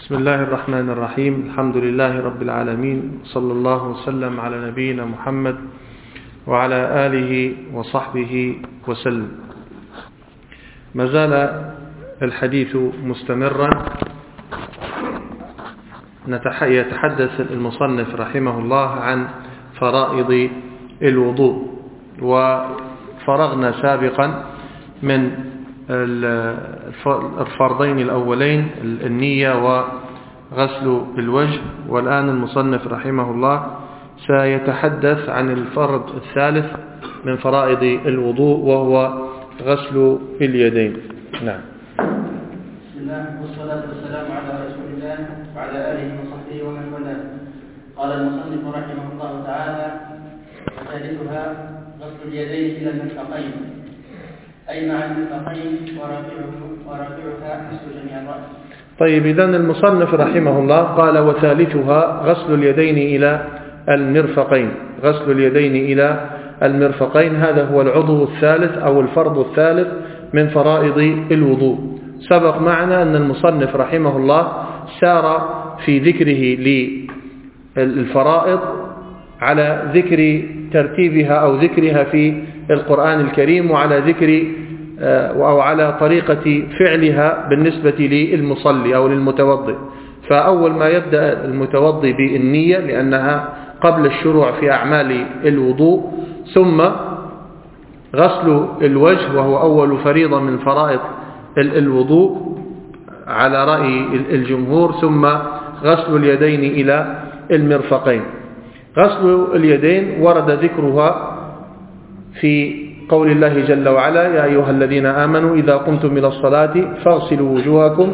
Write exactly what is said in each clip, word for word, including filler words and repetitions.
بسم الله الرحمن الرحيم. الحمد لله رب العالمين، صلى الله وسلم على نبينا محمد وعلى آله وصحبه وسلم. ما زال الحديث مستمرا، يتحدث المصنف رحمه الله عن فرائض الوضوء، وفرغنا سابقا من الفرضين الأولين النية وغسل الوجه، والآن المصنف رحمه الله سيتحدث عن الفرض الثالث من فرائض الوضوء وهو غسل اليدين. نعم. بسم الله والصلاة والسلام على رسول الله وعلى آله وصحبه ومن والاه. قال المصنف رحمه الله تعالى: وثالثها غسل اليدين إلى المرفقين، أي مع المرفقين ورافعها مثل جميع الرأس. طيب، إذن المصنف رحمه الله قال: وثالثها غسل اليدين إلى المرفقين. غسل اليدين إلى المرفقين هذا هو العضو الثالث أو الفرض الثالث من فرائض الوضوء. سبق معنا أن المصنف رحمه الله سار في ذكره للفرائض على ذكر ترتيبها أو ذكرها في القرآن الكريم، وعلى ذكر أو على طريقة فعلها بالنسبة للمصلي أو للمتوضئ. فأول ما يبدأ المتوضئ بالنية لأنها قبل الشروع في أعمال الوضوء، ثم غسل الوجه وهو أول فريضة من فرائض الوضوء على رأي الجمهور، ثم غسل اليدين إلى المرفقين. غسل اليدين ورد ذكرها في قول الله جل وعلا: يا أيها الذين آمنوا إذا قمتم إلى الصلاة فاغسلوا وجوهكم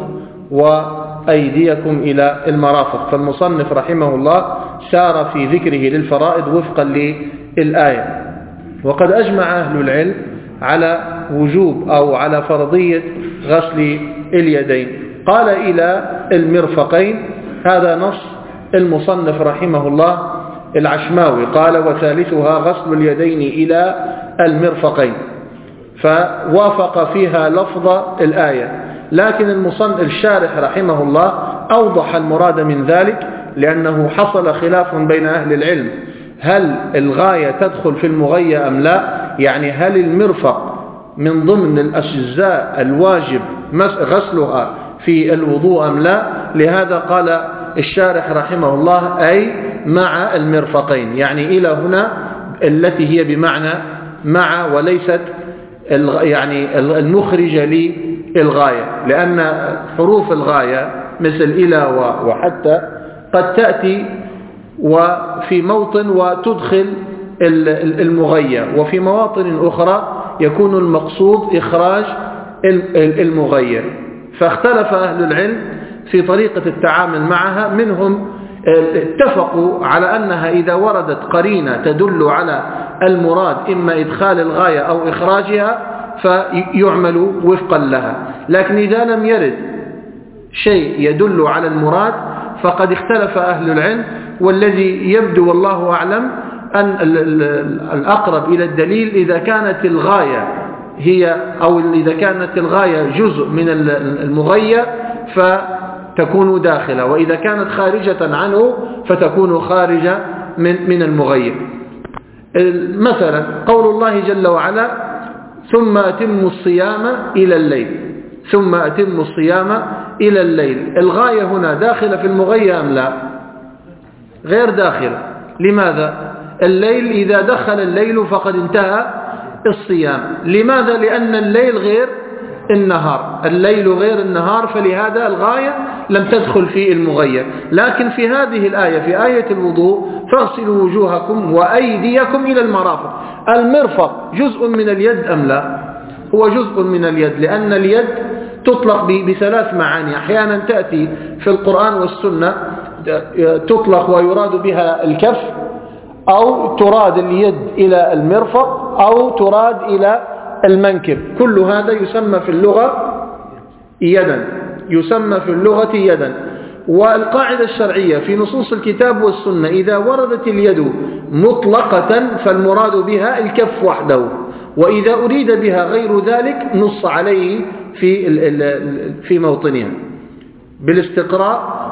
وأيديكم إلى المرافق. فالمصنف رحمه الله سار في ذكره للفرائض وفقا للآية. وقد أجمع أهل العلم على وجوب أو على فرضية غسل اليدين. قال إلى المرفقين، هذا نص المصنف رحمه الله العشماوي، قال: وثالثها غسل اليدين إلى المرفقين، فوافق فيها لفظ الآية. لكن المصنف الشارح رحمه الله أوضح المراد من ذلك، لأنه حصل خلاف بين أهل العلم: هل الغاية تدخل في المغية أم لا؟ يعني هل المرفق من ضمن الأجزاء الواجب غسلها في الوضوء أم لا؟ لهذا قال الشارح رحمه الله: أي مع المرفقين، يعني إلى هنا التي هي بمعنى مع، وليست يعني المخرجة للغاية، لأن حروف الغاية مثل إلى وحتى قد تأتي وفي موطن وتدخل المغية، وفي مواطن أخرى يكون المقصود إخراج المغية. فاختلف أهل العلم في طريقة التعامل معها. منهم اتفقوا على أنها إذا وردت قرينة تدل على المراد إما إدخال الغاية أو إخراجها فيعمل وفقا لها، لكن إذا لم يرد شيء يدل على المراد فقد اختلف أهل العلم. والذي يبدو والله أعلم أن الأقرب إلى الدليل إذا كانت الغاية هي أو إذا كانت الغاية جزء من المغية فتكون داخلة، وإذا كانت خارجة عنه فتكون خارجة من من المغير. مثلا قول الله جل وعلا: ثم أتموا الصيام إلى الليل. ثم أتموا الصيام إلى الليل، الغاية هنا داخلة في المغية أم لا؟ غير داخلة. لماذا؟ الليل إذا دخل الليل فقد انتهى الصيام. لماذا؟ لأن الليل غير النهار، الليل غير النهار، فلهذا الغاية لم تدخل في المغير. لكن في هذه الآية، في آية الوضوء: فاغسلوا وجوهكم وأيديكم إلى المرافق، المرفق جزء من اليد أم لا؟ هو جزء من اليد، لأن اليد تطلق بثلاث معاني. أحيانا تأتي في القرآن والسنة تطلق ويراد بها الكف، أو تراد اليد إلى المرفق، أو تراد إلى المنكب. كل هذا يسمى في اللغة يدا، يسمى في اللغة يدا. والقاعدة الشرعية في نصوص الكتاب والسنة: إذا وردت اليد مطلقة فالمراد بها الكف وحده، وإذا أريد بها غير ذلك نص عليه في في موطنها. بالاستقراء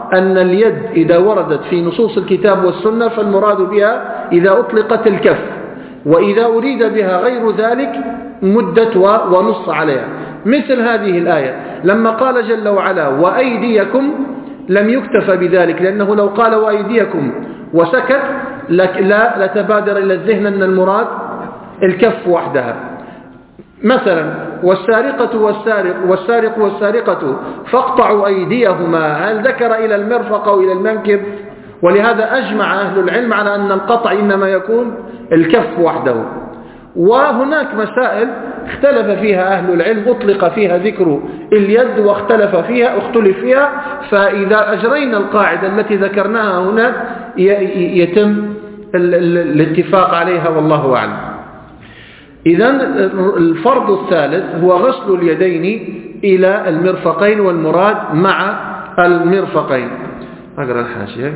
أن اليد إذا وردت في نصوص الكتاب والسنة فالمراد بها إذا أطلقت الكف، وإذا أريد بها غير ذلك مدت ونص عليها. مثل هذه الآية لما قال جل وعلا وأيديكم لم يكتف بذلك، لأنه لو قال وأيديكم وسكت لا لتبادر إلى الذهن أن المراد الكف وحدها. مثلا والسارقة والسارق والسارق والسارقة فاقطعوا أيديهما، هل ذكر إلى المرفق أو إلى المنكب؟ ولهذا أجمع أهل العلم على أن القطع إنما يكون الكف وحده. وهناك مسائل اختلف فيها أهل العلم أطلق فيها ذكر اليد واختلف فيها اختلف فيها، فإذا أجرينا القاعدة التي ذكرناها هنا يتم الاتفاق عليها والله أعلم. إذن الفرض الثالث هو غسل اليدين إلى المرفقين، والمراد مع المرفقين. أقرأ الحاشية.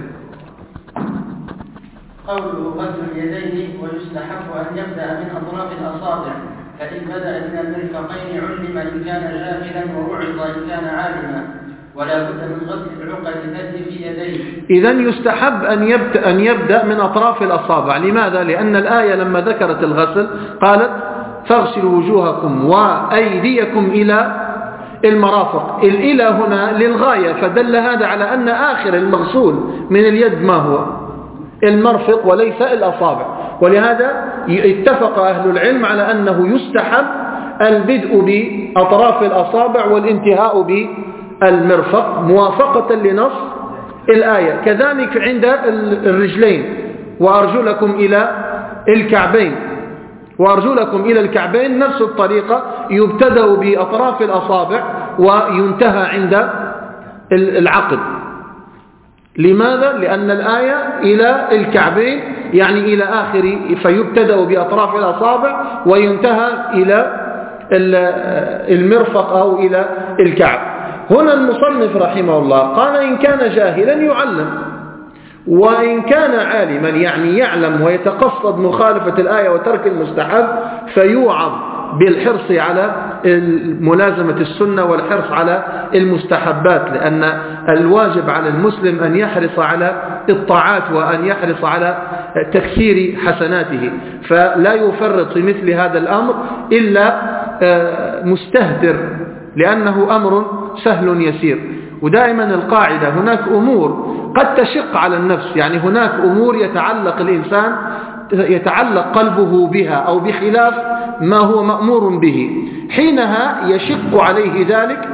قوله غسل اليدين ويستحب أن يبدأ من أطراف الأصابع، فإن بدأ من المرفقين علم إن كان جاهلا ووعظ إن كان عالما، ولا بد من غسل العقد التي في يديه. إذن يستحب أن يبدأ, أن يبدأ من أطراف الأصابع. لماذا؟ لأن الآية لما ذكرت الغسل قالت فاغسلوا وجوهكم وأيديكم إلى المرافق. الإلى هنا للغاية، فدل هذا على أن آخر المغسول من اليد ما هو؟ المرفق وليس الأصابع. ولهذا اتفق أهل العلم على أنه يستحب البدء بأطراف الأصابع والانتهاء بالمرفق موافقة لنص الآية. كذلك عند الرجلين وأرجلكم إلى الكعبين وأرجلكم إلى الكعبين نفس الطريقة، يبتدأ بأطراف الأصابع وينتهى عند العقد. لماذا؟ لأن الآية إلى الكعبين يعني إلى آخر، فيبتدأ بأطراف الأصابع وينتهى إلى المرفق أو إلى الكعب. هنا المصنف رحمه الله قال إن كان جاهلا يعلم، وإن كان عالما يعني يعلم ويتقصد مخالفة الآية وترك المستحب فيوعظ بالحرص على ملازمة السنة والحرص على المستحبات، لأن الواجب على المسلم أن يحرص على الطاعات وأن يحرص على تكثير حسناته، فلا يفرط في مثل هذا الأمر إلا مستهتر، لأنه أمر سهل يسير. ودائما القاعدة هناك أمور قد تشق على النفس، يعني هناك أمور يتعلق الإنسان يتعلق قلبه بها أو بخلاف ما هو مأمور به، حينها يشق عليه ذلك،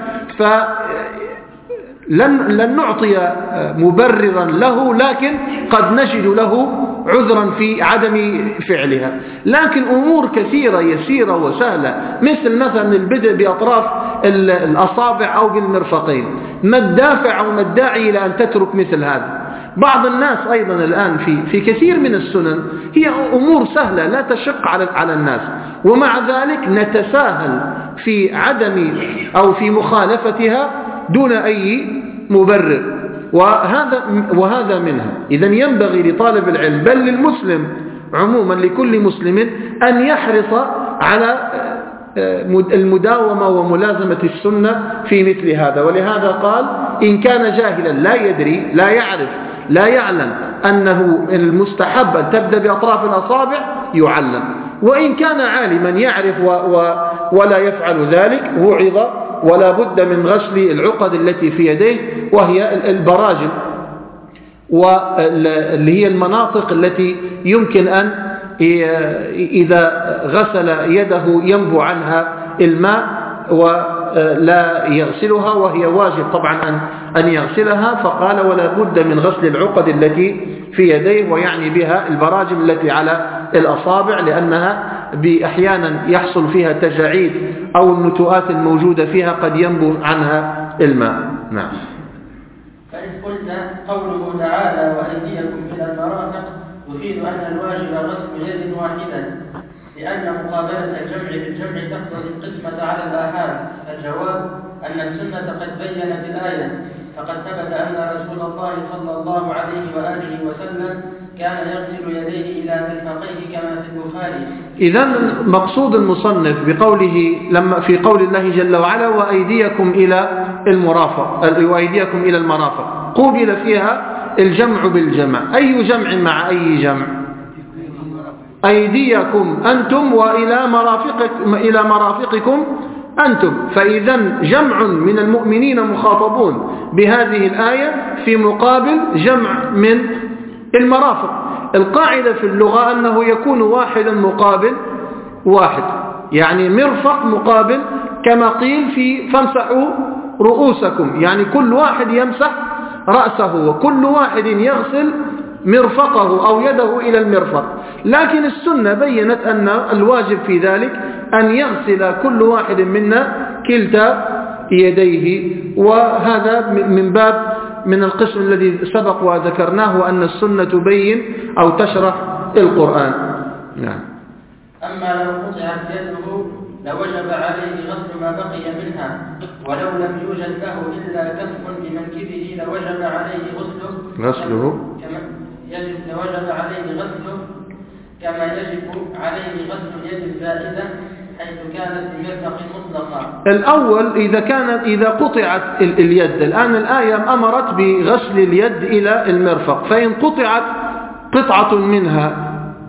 فلن لن نعطي مبررا له، لكن قد نجد له عذرا في عدم فعلها. لكن أمور كثيرة يسيرة وسهلة مثل مثلا البدء بأطراف الأصابع أو بالمرفقين، ما الدافع أو ما الداعي إلى أن تترك مثل هذا؟ بعض الناس أيضا الآن في في كثير من السنن هي أمور سهلة لا تشق على على الناس، ومع ذلك نتساهل في عدم أو في مخالفتها دون أي مبرر، وهذا وهذا منها. إذن ينبغي لطالب العلم بل للمسلم عموما لكل مسلم أن يحرص على المداومة وملازمة السنة في مثل هذا. ولهذا قال إن كان جاهلا لا يدري لا يعرف لا يعلم أنه المستحب أن تبدأ بأطراف الأصابع يعلم، وإن كان عالما يعرف و و ولا يفعل ذلك وعظ، ولا بد من غسل العقد التي في يديه وهي البراجم، واللي هي المناطق التي يمكن أن إذا غسل يده ينبو عنها الماء ولا يغسلها، وهي واجب طبعا أن أن يغسلها. فقال ولا بد من غسل العقد التي في يديه، ويعني بها البراجم التي على الأصابع، لأنها بأحيانا يحصل فيها تجاعيد أو النتوءات الموجودة فيها قد ينبو عنها الماء. نعم. فإذ قلت قوله تعالى وأيديكم إلى المرافق يفيد أن الواجب غسل يد واحدة، لأن مقابلة الجمع بالجمع تقتضي القسمة على الآحاد. الجواب أن السنة قد بينت الآية، فقد ثبت أن رسول الله صلى الله عليه وآله وسلم كان يغسل يديه إلى مرفقيه كما في البخاري. إذن مقصود المصنف بقوله لما في قول الله جل وعلا وأيديكم إلى المرافق وأيديكم إلى المرافق، قوبل فيها الجمع بالجمع. أي جمع مع أي جمع؟ أيديكم أنتم وإلى مرافقكم, إلى مرافقكم أنتم. فإذا جمع من المؤمنين مخاطبون بهذه الآية في مقابل جمع من المرافق. القاعدة في اللغة أنه يكون واحدا مقابل واحد، يعني مرفق مقابل كما قيل في فامسحوا رؤوسكم، يعني كل واحد يمسح رأسه وكل واحد يغسل مرفقه أو يده إلى المرفق. لكن السنة بيّنت أن الواجب في ذلك أن يغسل كل واحد منا كلتا يديه، وهذا من باب من القسم الذي سبق وذكرناه أن السنة تبين أو تشرح القرآن. نعم. أما لو قطعت يده لوجب عليه غسل ما بقي منها، ولو لم يوجد له إلا كف بمنكبه لوجب عليه غسله غسله كما يجب لوجب عليه غسله كما يجب عليه غسل اليد الزائدة حيث كانت بمرفق مطلقا. الأول إذا كانت إذا قطعت اليد، الآن الآية أمرت بغسل اليد إلى المرفق، فإن قطعت قطعة منها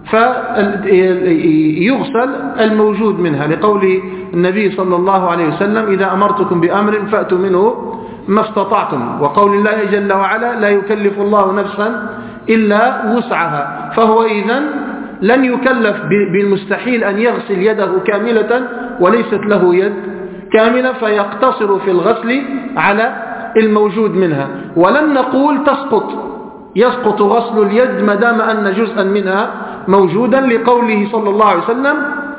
فيغسل الموجود منها، لقول النبي صلى الله عليه وسلم إذا أمرتكم بأمر فأتوا منه ما استطعتم، وقول الله جل وعلا لا يكلف الله نفسا إلا وسعها. فهو إذن لن يكلف بالمستحيل أن يغسل يده كاملة وليست له يد كاملة، فيقتصر في الغسل على الموجود منها. ولن نقول تسقط يسقط غسل اليد ما دام أن جزءا منها موجودا، لقوله صلى الله عليه وسلم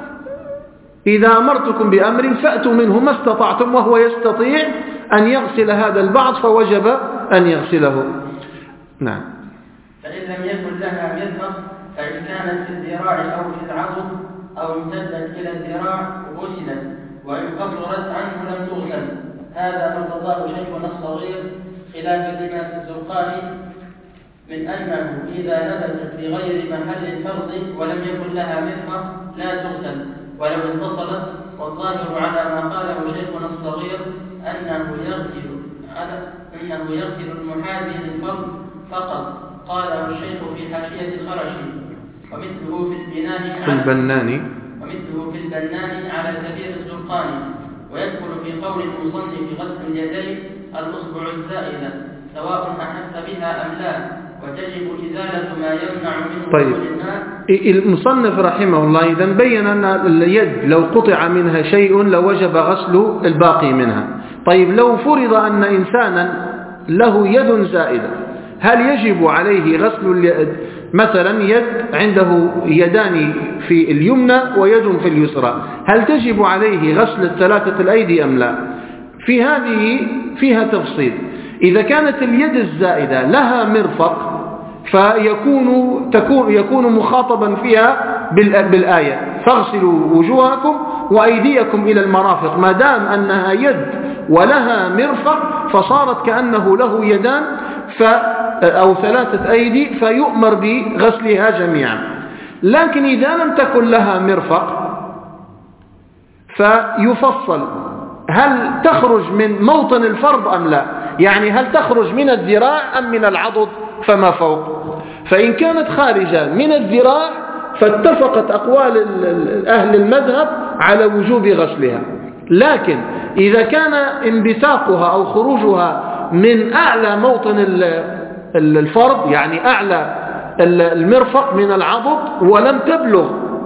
إذا أمرتكم بأمر فأتوا منه ما استطعتم، وهو يستطيع أن يغسل هذا البعض فوجب أن يغسله. نعم. فإن لم يكن لها مرفق فإن كانت في الذراع أو في العضد أو امتدت إلى الذراع غسلت، وإن قصرت عنه لم تغسل. هذا ما ارتضاه شيخنا الصغير خلافا لما في الزرقاني من أنه إذا نبتت بغير محل الفرض ولم يكن لها مرفق لا تغسل ولو اتصلت. والظاهر على ما قاله شيخنا الصغير أنه يغسل أنه يغسل المحاذي للفرض فقط. قاله الشيخ في حاشية الخرشي ومثله في البنان في البناني ومثله في البنان على كبير الزرقاني. ويدخل في قول المصنف غسل اليدين الأصبع الزائدة سواء أحس بها أم لا، وتجب إزالة ما يمنع منه طيب. المصنف رحمه الله إذا بين أن اليد لو قطع منها شيء لوجب غسل الباقي منها. طيب لو فرض أن إنسانا له يد زائدة، هل يجب عليه غسل اليد؟ مثلا يد عنده يدان في اليمنى ويد في اليسرى، هل تجب عليه غسل الثلاثة الأيدي أم لا؟ في هذه فيها تفصيل. إذا كانت اليد الزائدة لها مرفق فيكون تكون يكون مخاطبا فيها بالآية فاغسلوا وجوهكم وأيديكم إلى المرافق، ما دام أنها يد ولها مرفق فصارت كأنه له يدان ف أو ثلاثة أيدي فيؤمر بغسلها جميعا. لكن إذا لم تكن لها مرفق فيفصل هل تخرج من موطن الفرض أم لا، يعني هل تخرج من الذراع أم من العضد فما فوق. فإن كانت خارجة من الذراع فاتفقت أقوال أهل المذهب على وجوب غسلها. لكن إذا كان انبثاقها أو خروجها من أعلى موطن الفرض، يعني أعلى المرفق من العضد ولم تبلغ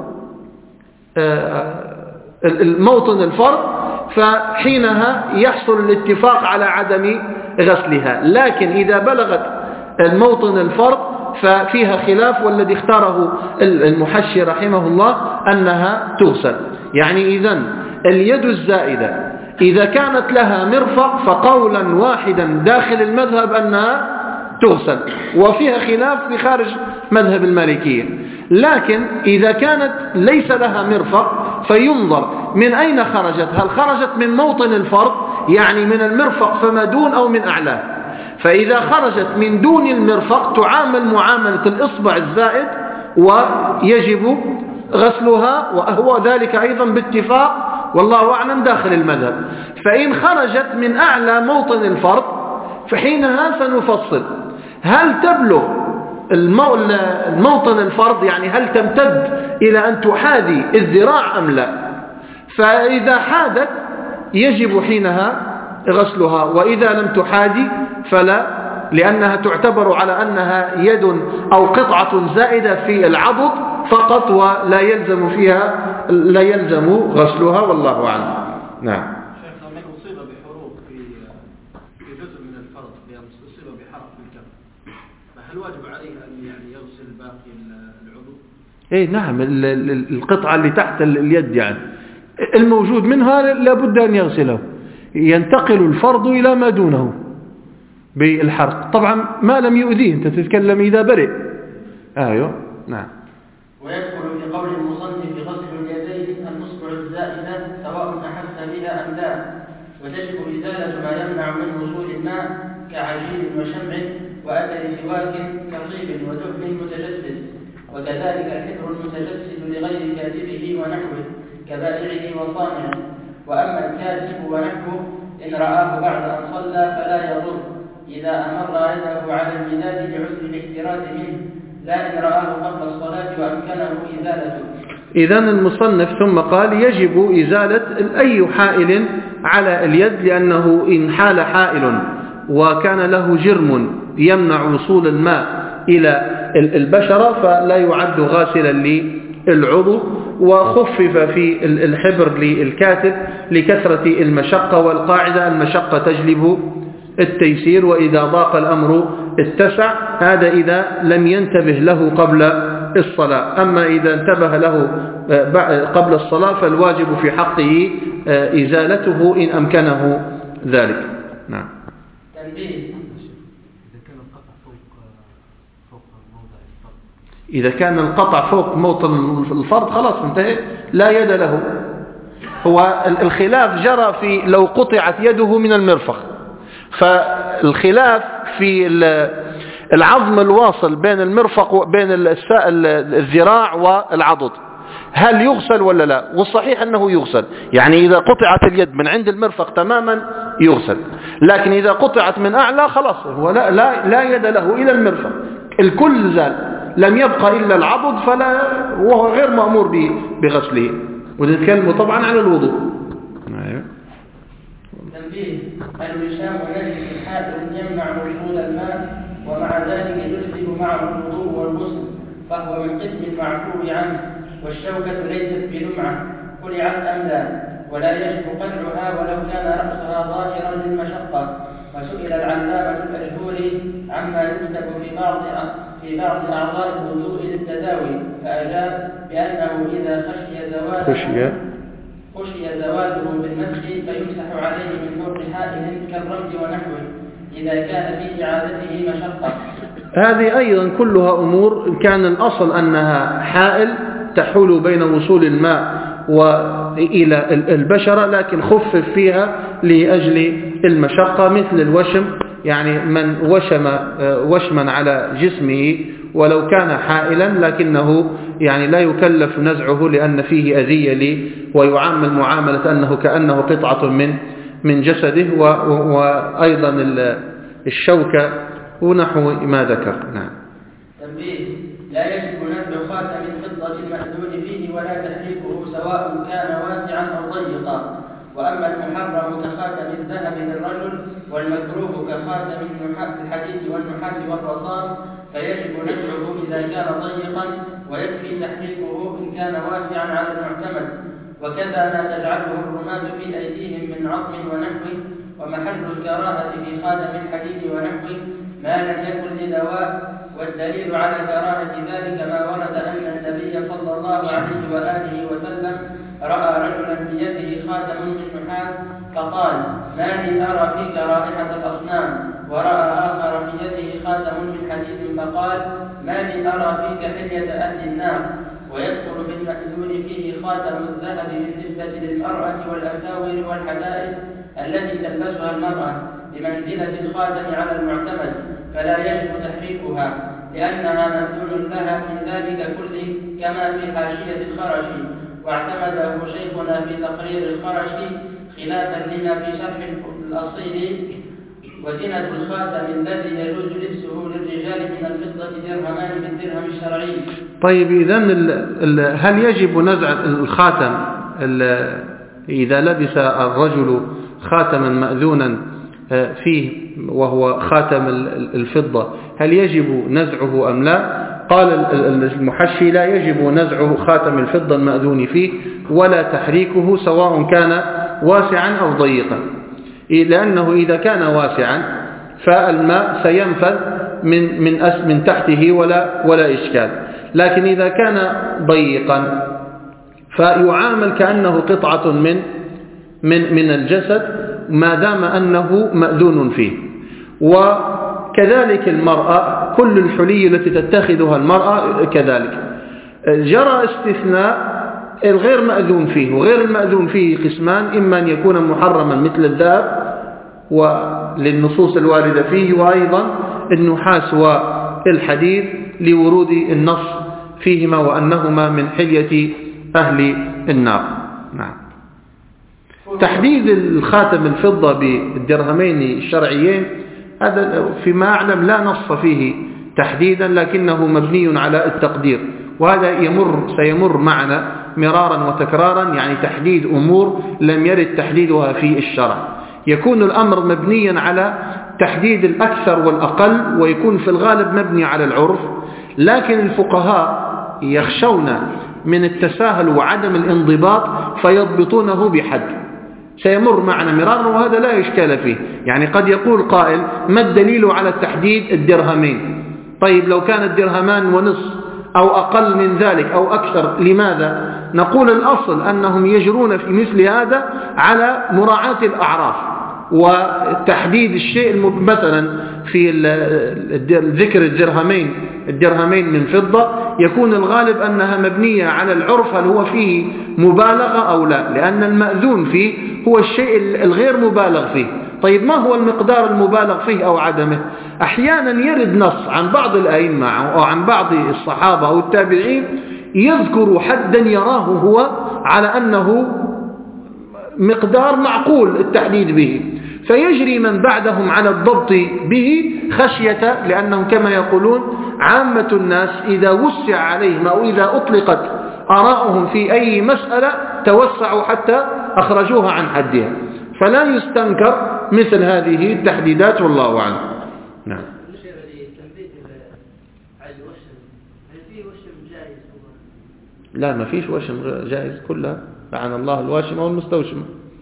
الموطن الفرض، فحينها يحصل الاتفاق على عدم غسلها. لكن إذا بلغت الموطن الفرض ففيها خلاف، والذي اختاره المحشي رحمه الله أنها تغسل. يعني إذن اليد الزائدة إذا كانت لها مرفق فقولا واحدا داخل المذهب أنها تغسل، وفيها خلاف في خارج مذهب المالكية. لكن إذا كانت ليس لها مرفق فينظر من أين خرجت، هل خرجت من موطن الفرض يعني من المرفق فما دون أو من أعلاه. فإذا خرجت من دون المرفق تعامل معاملة الإصبع الزائد ويجب غسلها، وهو ذلك أيضا باتفاق والله أعلم داخل المذهب. فإن خرجت من أعلى موطن الفرض فحينها سنفصل هل تبلغ الموطن الفرض، يعني هل تمتد إلى أن تحاذي الذراع أم لا. فإذا حادت يجب حينها غسلها، وإذا لم تحاذي فلا، لأنها تعتبر على أنها يد أو قطعة زائدة في العضد فقط ولا يلزم فيها لا يلزم غسلها، والله أعلم. نعم. شيخ من أصيب بحروق في في جزء من الفرض، أصيب بحرق في الكف، فهل واجب عليه أن يعني يغسل باقي العضو؟ إيه نعم، القطعة اللي تحت اليد يعني الموجود منها لابد أن يغسله، ينتقل الفرض إلى ما دونه بالحرق، طبعا ما لم يؤذيه، أنت تتكلم إذا برئ. أيوه نعم. ويدخل في قول المصنف غسل اليدين الأصبع الزائدة سواء أحس بها أم لا، وتجب إزالة ما يمنع من وصول الماء كعجين وشمع وأثر سواك كطيب ودهن متجسد، وكذلك الحبر المتجسد لغير كاتبه ونحوه كبائعه وصانعه. وأما الكاتب ونحوه إن رآه بعد أن صلى فلا يضر إذا أمر يده على المداد لحسن الاحتراز منه، لا إن رآه قبل الصلاة وأمكنه إزالته. إذن المصنف ثم قال يجب إزالة أي حائل على اليد، لأنه إن حال حائل وكان له جرم يمنع وصول الماء إلى البشرة فلا يعد غاسلا للعضو. وخفف في الحبر للكاتب لكثرة المشقة، والقاعدة المشقة تجلب التيسير، وإذا ضاق الأمر اتسع، هذا إذا لم ينتبه له قبل الصلاة. أما إذا انتبه له قبل الصلاة فالواجب في حقه إزالته إن أمكنه ذلك. نعم. إذا كان القطع فوق موطن الفرض خلاص انتهى، لا يد له. هو الخلاف جرى في لو قطعت يده من المرفق، فالخلاف في العظم الواصل بين المرفق بين الذراع والعضد هل يغسل ولا لا، والصحيح أنه يغسل. يعني إذا قطعت اليد من عند المرفق تماما يغسل، لكن إذا قطعت من أعلى خلاص هو لا, لا, لا يد له إلى المرفق، الكل زال، لم يبقى إلا العضد، فلا وهو غير مأمور بغسله. ونتكلم طبعا عن الوضوء. تنبيه: الوشام يجري الحائل يمنع وصول الماء، ومع ذلك يجلب معه الوضوء والغسل، فهو من قسم المعفو عنه. والشوكة ليست بلمعة قلعت أم لا، ولا يجب قلعها ولو كان رأسها ظاهرا للمشقة. وسئل العلامة الأجهوري عما يكتب في بعض في بعض أعضاء الوضوء للتداوي، فأجاب بأنه إذا خشي زواله خشي, خشي زواله بالمسح فيمسح عليه من فوق حائل كالرمل ونحوه إذا كان في إعادته مشقة. هذه أيضا كلها أمور كان الأصل أنها حائل تحول بين وصول الماء وإلى البشرة، لكن خفف فيها لأجل المشقة، مثل الوشم، يعني من وشم وشما على جسمه ولو كان حائلا لكنه يعني لا يكلف نزعه لأن فيه أذية لي، ويعامل معاملة أنه كأنه قطعة من من جسده، وأيضا الشوكة ونحو ما ذكر. نعم. تنبيه: لا يجب نزع خاتم الفضة المأذون فيه ولا تحريكه سواء كان واسعا أو ضيقا. وأما المحرم كخاتم الذهب للرجل، والمكروه كخاتم الحديد والنحاس والرصاص، فيجب نزعه إذا كان ضيقا، ويكفي تحريكه إن كان واسعا على المعتمد. وكذا ما تجعله الرماة في أيديهم من عظم ونحوه. ومحل الكراهة في خاتم الحديد ونحوه ما لم يكن لدواء، والدليل على كراهة ذلك ما ورد أن النبي صلى الله عليه وآله وسلم رأى رجلا بيده خاتم من نحاس فقال: ما لي أرى فيك رائحة الأصنام. ورأى آخر في يده خاتم من حديد فقال: ما لي أرى فيك حلية أهل النار. ويدخل بالمأذون فيه خاتم الذهب بالنسبة للمرأة والأساور والحدائق التي تلبسها المرأة بمنزلة الخاتم على المعتمد، فلا يجب تحريكها لأنها مأذون لها من ذلك كله، كما في حاشية الخرشي، واعتمده شيخنا في تقرير الخرشي خلافا لنا في شرح الأصيل. وزنة الخاتم الذي يجوز لبسه للرجال من الفضة درهمان بالدرهم الشرعي. طيب إذن هل يجب نزع الخاتم إذا لبس الرجل خاتما مأذونا فيه وهو خاتم الفضة هل يجب نزعه أم لا؟ قال المحشي لا يجب نزع خاتم الفضة المأذون فيه ولا تحريكه سواء كان واسعا أو ضيقا، لأنه إذا كان واسعا فالماء سينفذ من من من تحته ولا ولا إشكال، لكن إذا كان ضيقا فيعامل كأنه قطعة من من من الجسد ما دام أنه مأذون فيه. وكذلك المرأة كل الحلي التي تتخذها المرأة كذلك. جرى استثناء الغير مأذون فيه، وغير المأذون فيه قسمان، إما أن يكون محرما مثل الذهب وللنصوص الواردة فيه، وأيضا النحاس والحديد لورود النص فيهما وأنهما من حلية أهل النار. نعم. تحديد الخاتم الفضة بالدرهمين الشرعيين هذا فيما أعلم لا نص فيه تحديدا، لكنه مبني على التقدير، وهذا يمر سيمر معنا مرارا وتكرارا، يعني تحديد أمور لم يرد تحديدها في الشرع. يكون الأمر مبنيا على تحديد الأكثر والأقل، ويكون في الغالب مبني على العرف، لكن الفقهاء يخشون من التساهل وعدم الانضباط فيضبطونه بحد سيمر معنا مرارا، وهذا لا إشكال فيه. يعني قد يقول قائل ما الدليل على التحديد الدرهمين؟ طيب لو كان الدرهمان ونصف أو أقل من ذلك أو أكثر لماذا؟ نقول الأصل أنهم يجرون في مثل هذا على مراعاة الأعراف وتحديد الشيء. مثلا في ذكر الدرهمين الدرهمين من فضة يكون الغالب أنها مبنية على العرف، هل هو فيه مبالغة أو لا، لأن المأذون فيه هو الشيء الغير مبالغ فيه. طيب ما هو المقدار المبالغ فيه أو عدمه؟ أحيانا يرد نص عن بعض الأئمة أو عن بعض الصحابة أو التابعين يذكر حدا يراه هو على أنه مقدار معقول التحديد به، فيجري من بعدهم على الضبط به خشية، لأنهم كما يقولون عامة الناس إذا وسع عليهم أو إذا أطلقت آراءهم في أي مسألة توسعوا حتى أخرجوها عن حدها، فلا يستنكر مثل هذه التحديدات والله أعلم. نعم. لا ما فيش وشم جائز كلها، لعن الله الواشمة والمستوشمة.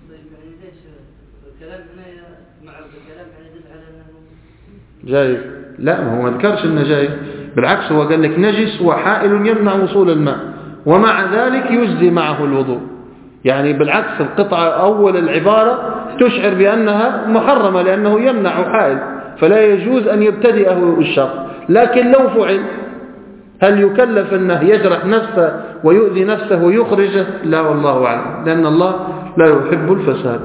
جائز؟ لا ما هو ما ذكرش انه جائز، بالعكس هو قال لك نجس وحائل يمنع وصول الماء، ومع ذلك يجزي معه الوضوء. يعني بالعكس القطعة أول العبارة تشعر بأنها محرمة لأنه يمنع حائل، فلا يجوز أن يبتدئه الشر. لكن لو فعل هل يكلف أنه يجرح نفسه ويؤذي نفسه ويخرجه؟ لا والله أعلم، لأن الله لا يحب الفساد.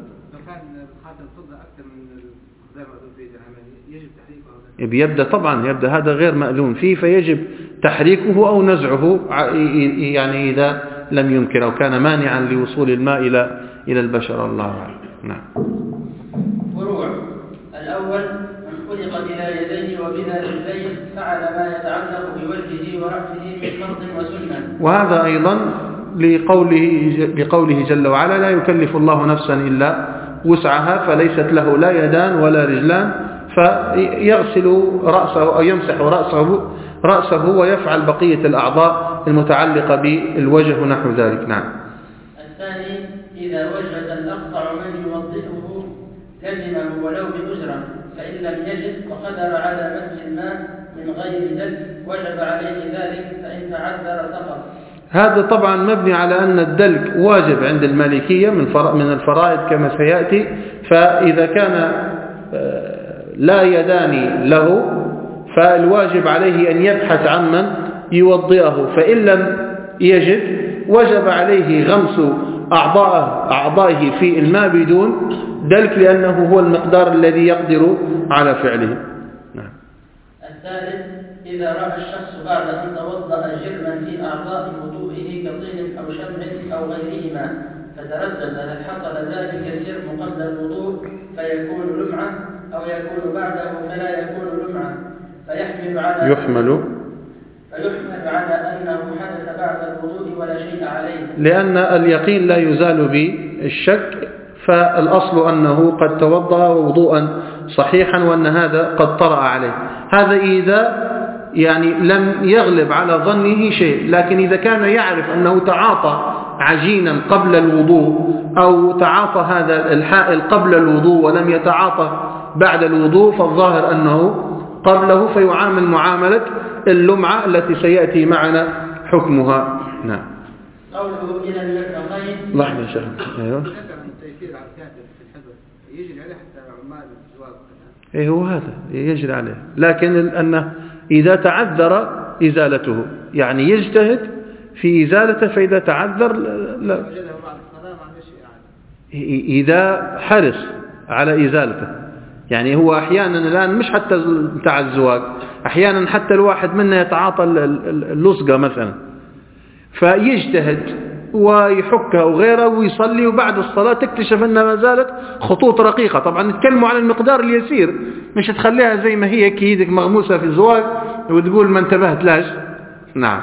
يبدأ طبعا يبدأ هذا غير مأذون فيه، فيجب تحريكه أو نزعه، يعني إذا لم يمكن أو كان مانعا لوصول الماء إلى إلى البشر. الله أعلم. نعم. فروع. الأول من خلق بلا يدين وبلا رجلين فعل ما يتعلق بوجهه ورأسه من فرض وسنة. وهذا أيضا لقوله لقوله جل وعلا لا يكلف الله نفسا إلا وسعها، فليست له لا يدان ولا رجلان، فيغسل رأسه أو يمسح رأسه رأسه ويفعل بقية الأعضاء المتعلقة بالوجه ونحو ذلك. نعم. الثاني إذا وجد الأقطع من يوضئه لزمه ولو بأجرة، فإن لم يجد وقدر على مس الماء من غير دلك وجب عليه ذلك، فإن تعذر سقط. هذا طبعا مبني على أن الدلك واجب عند المالكية من من الفرائض كما سيأتي، فإذا كان لا يدان له فالواجب عليه أن يبحث عن من يوضئه، فإن لم يجد وجب عليه غمس أعضائه, أعضائه في الماء بدون دلك، لأنه هو المقدار الذي يقدر على فعله. نعم. الثالث إذا رأى الشخص بعد أن توضأ جرما في أعضاء وضوئه كطين أو شمع أو غيرهما فتردد هل حصل ذلك الجرم قبل الوضوء فيكون لمعة، أو أو يكون بعده فلا يكون لمعا فيحمل على يحمل فيحمل على أنه حدث بعد الوضوء ولا شيء عليه، لأن اليقين لا يزال بالشك، فالأصل أنه قد توضأ وضوءا صحيحا وأن هذا قد طرأ عليه. هذا إذا يعني لم يغلب على ظنه شيء، لكن إذا كان يعرف أنه تعاطى عجينا قبل الوضوء أو تعاطى هذا الحائل قبل الوضوء ولم يتعاطى بعد الوضوء فالظاهر أنه قبله، فيعامل معاملة اللمعة التي سيأتي معنا حكمها. نعم. قوله إلى المرفقين. لحظة يا شيخ. أيوه. التيسير على الكاتب في الحفظ يجري عليه حتى عمال الزواج. إيه هو هذا يجري عليه، لكن أنه إذا تعذر إزالته يعني يجتهد في إزالته، فإذا تعذر لا إذا حرص على إزالته. يعني هو أحيانا الآن مش حتى بتاع الزواج، أحيانا حتى الواحد منا يتعاطى اللصقة مثلا، فيجتهد ويحكها وغيره ويصلي، وبعد الصلاة تكتشف أنها ما زالت خطوط رقيقة. طبعا نتكلم على المقدار اليسير، مش تخليها زي ما هي كيدك مغموسة في الزواج وتقول ما انتبهت لاش. نعم.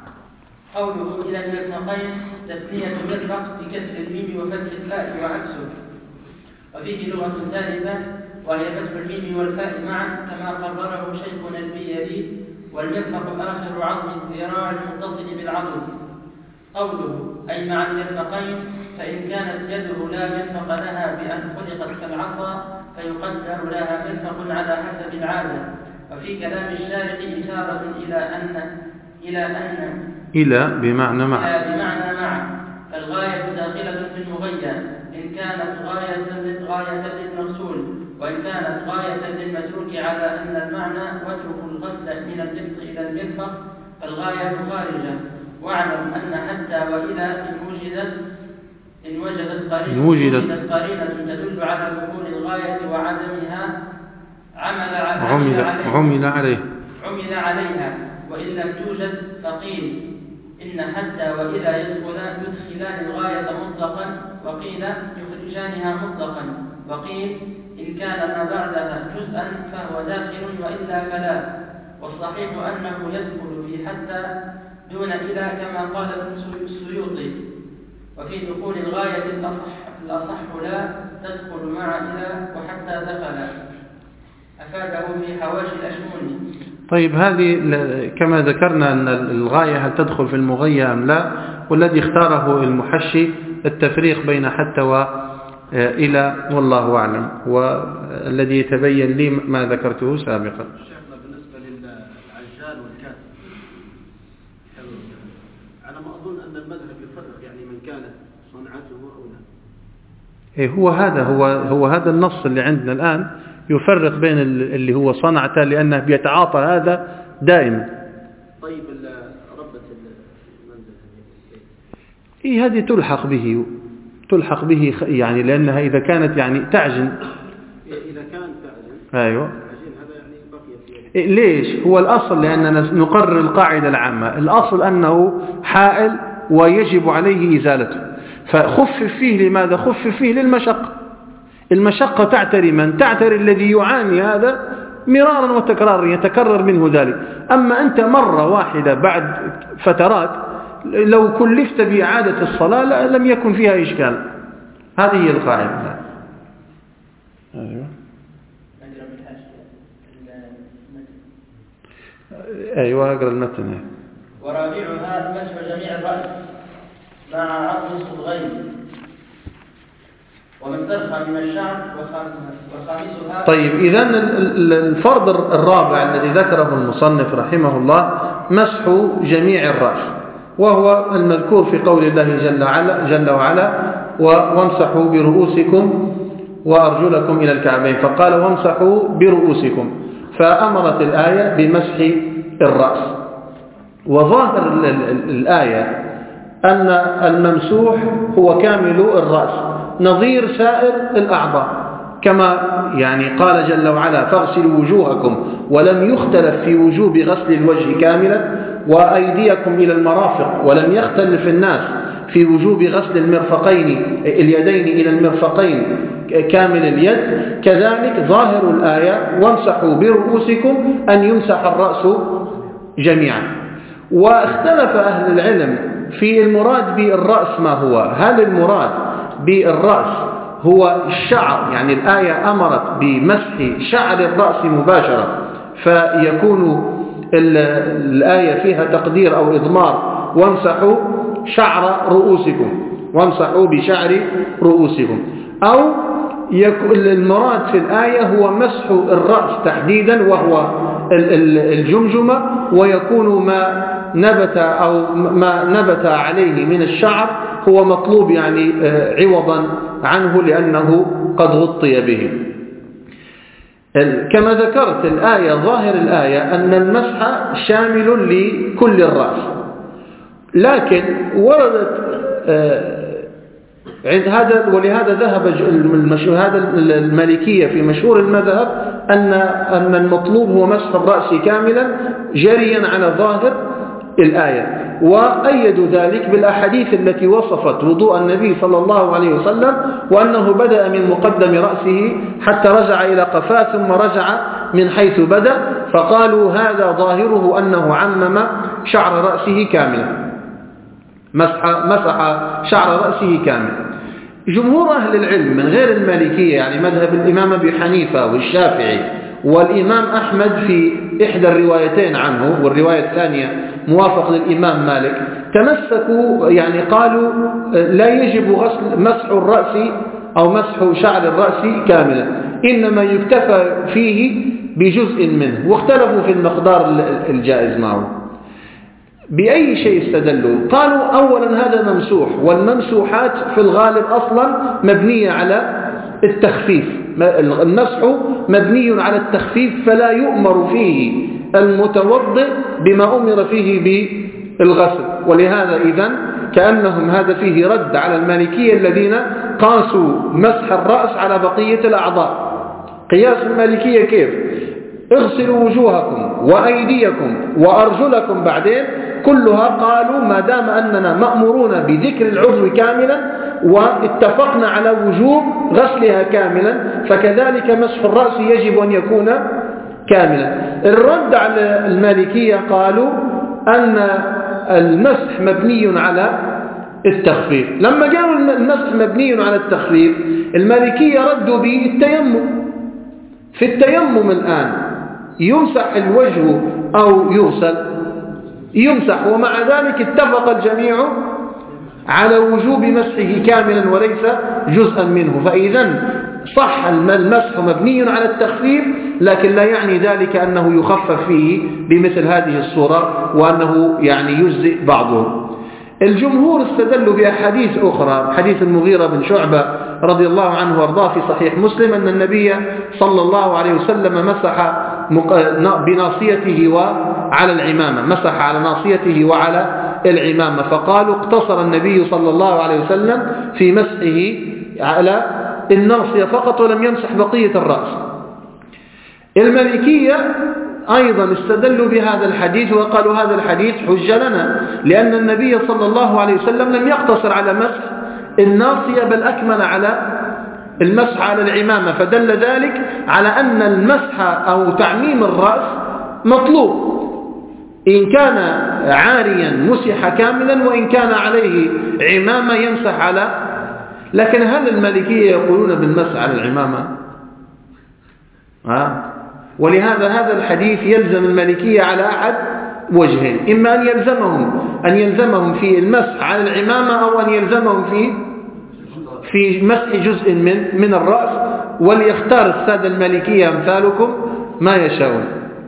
قوله إلى المرفقين تثنية مرفق بكسر الميم وفتح الفاء وعكسه، وفيه لغة ثالثة وهي فتح الميم والفاء معا كما قرره شيخنا البيلي، والمرفق آخر عظم الذراع المتصل بالعضد. قوله أي مع المرفقين، فإن كانت يده لا مرفق لها بأن خلقت كالعصا فيقدر لها مرفق على حسب العادة. وفي كلام الشارح إشارة إلى أن إلى أن إلى بمعنى مع إلى بمعنى مع فالغاية داخلة في المغية إن كانت غاية غاية للمغسول، وإن كانت غاية للمتروك على أن المعنى واترك الغسل من الإبط إلى المرفق فالغاية خارجة. واعلم أن حتى وإلى إن وجدت إن وجدت قرينة وجدت قرينة تدل على دخول الغاية وعدمها عمل عمل عمل عليه عمل عليها، وإن لم توجد فقيل إن حتى وإلى يدخلان يدخلان الغاية مطلقا، وقيل يخرجانها مطلقا، وقيل إن كان ما بعدها جزءا فهو داخل وإلا فلا. والصحيح أنه يدخل في حتى دون إلى كما قال السيوطي. وفي دخول الغاية الأصح, الأصح لا تدخل مع إلى وحتى دخل، أفاده في حواشي الأشموني. طيب هذه كما ذكرنا أن الغاية هل تدخل في المغية أم لا، والذي اختاره المحشي التفريق بين حتى وإلى والله أعلم، والذي يتبين لي ما ذكرته سابقا. شيخنا بالنسبة للعجال والكاتب على ما أظن أن المذهب يفرق يعني من كانت صنعته أو لا. إيه هو هذا هو هو هذا النص اللي عندنا الآن يفرق بين اللي هو صنعته لأنه بيتعاطى هذا دائما. طيب ربة المنزل إيه هذه تلحق به تلحق به يعني لأنها إذا كانت يعني تعجن إذا كانت تعجن أيوة هذا يعني بقي إيه ليش هو الأصل لأننا نقرر القاعدة العامة، الأصل أنه حائل ويجب عليه إزالته، فخفف فيه لماذا؟ خفف فيه للمشقة. المشقة تعتري من؟ تعتري الذي يعاني هذا مرارا وتكرارا يتكرر منه ذلك. أما أنت مرة واحدة بعد فترات لو كلفت بإعادة الصلاة لم يكن فيها إشكال. هذه هي القاعدة. أيوة. أيوة أقرأ المتن. ورابعها مسح جميع الرأس مع عظم الصدغين ومن ترخى من الشعر وخامسها. طيب إذن الفرض الرابع الذي ذكره المصنف رحمه الله مسح جميع الرأس، وهو المذكور في قول الله جل وعلا, جل وعلا وامسحوا برؤوسكم وأرجلكم إلى الكعبين، فقال وامسحوا برؤوسكم، فأمرت الآية بمسح الرأس. وظاهر الآية أن الممسوح هو كامل الرأس نظير سائر الأعضاء، كما يعني قال جل وعلا فاغسلوا وجوهكم، ولم يختلف في وجوب غسل الوجه كاملا وأيديكم إلى المرافق، ولم يختلف الناس في وجوب غسل المرفقين اليدين إلى المرفقين كامل اليد، كذلك ظاهر الآية وامسحوا برؤوسكم أن يمسح الرأس جميعا. واختلف أهل العلم في المراد بالرأس ما هو، هل المراد بالرأس هو الشعر، يعني الآية أمرت بمسح شعر الرأس مباشرة فيكون الآية فيها تقدير أو إضمار وامسحوا شعر رؤوسكم وامسحوا بشعر رؤوسكم، أو المراد في الآية هو مسح الرأس تحديدا وهو الجمجمة، ويكون ما نبت أو ما نبت عليه من الشعر هو مطلوب يعني عوضا عنه لأنه قد غطي به. كما ذكرت الآية ظاهر الآية أن المسح شامل لكل الرأس، لكن وردت عند هذا ولهذا ذهب هذا المالكية في مشهور المذهب أن أن المطلوب هو مسح الرأس كاملا جريا على ظاهر الآية، وأيدوا ذلك بالأحاديث التي وصفت وضوء النبي صلى الله عليه وسلم وأنه بدأ من مقدم رأسه حتى رجع إلى قفاه ثم رجع من حيث بدأ، فقالوا هذا ظاهره أنه عمم شعر رأسه كاملا، مسح, مسح شعر رأسه كاملا. جمهور أهل العلم من غير المالكية يعني مذهب الإمام أبي حنيفة والشافعي والإمام أحمد في إحدى الروايتين عنه والرواية الثانية موافق للإمام مالك، تمسكوا يعني قالوا لا يجب غسل مسح الرأس أو مسح شعر الرأس كاملا، إنما يكتفى فيه بجزء منه، واختلفوا في المقدار الجائز معه. بأي شيء استدلوا؟ قالوا أولا هذا ممسوح، والممسوحات في الغالب أصلا مبنية على التخفيف، المسح مبني على التخفيف فلا يؤمر فيه المتوضئ بما أمر فيه بالغسل، ولهذا إذن كأنهم هذا فيه رد على المالكية الذين قاسوا مسح الرأس على بقية الأعضاء. قياس المالكية كيف؟ اغسلوا وجوهكم وأيديكم وأرجلكم، بعدين كلها قالوا ما دام أننا مأمورون بذكر العضو كاملا واتفقنا على وجوب غسلها كاملا فكذلك مسح الرأس يجب أن يكون كاملا. الرد على المالكية قالوا أن المسح مبني على التخفيف، لما قالوا المسح مبني على التخفيف المالكية ردوا بالتيمم. في التيمم الآن يمسح الوجه أو يغسل؟ يمسح، ومع ذلك اتفق الجميع على وجوب مسحه كاملا وليس جزءا منه، فإذا صح المسح مبني على التخفيف، لكن لا يعني ذلك أنه يخفف فيه بمثل هذه الصورة وأنه يعني يجزئ بعضه. الجمهور استدلوا بأحاديث أخرى، حديث المغيرة بن شعبة رضي الله عنه وارضاه في صحيح مسلم أن النبي صلى الله عليه وسلم مسح بناصيته وعلى العمامة، مسح على ناصيته وعلى العمامة، فقالوا اقتصر النبي صلى الله عليه وسلم في مسحه على الناصية فقط ولم يمسح بقية الرأس. المالكية أيضا استدلوا بهذا الحديث وقالوا هذا الحديث حجة لنا، لأن النبي صلى الله عليه وسلم لم يقتصر على مسح الناصية بل أكمل على المسح على العمامة، فدل ذلك على أن المسح أو تعميم الرأس مطلوب، إن كان عاريا مسح كاملا وإن كان عليه عمامة يمسح على. لكن هل المالكية يقولون بالمسح على العمامة؟ ها؟ ولهذا هذا الحديث يلزم المالكية على أحد وجهين، إما أن يلزمهم أن يلزمهم في المسح على العمامة أو أن يلزمهم في في مسح جزء من من الرأس، وليختار السادة المالكية أمثالكم ما يشاءون.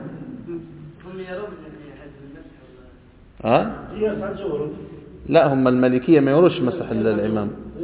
ها؟ لا، هم المالكية ما يروش مسح العمام.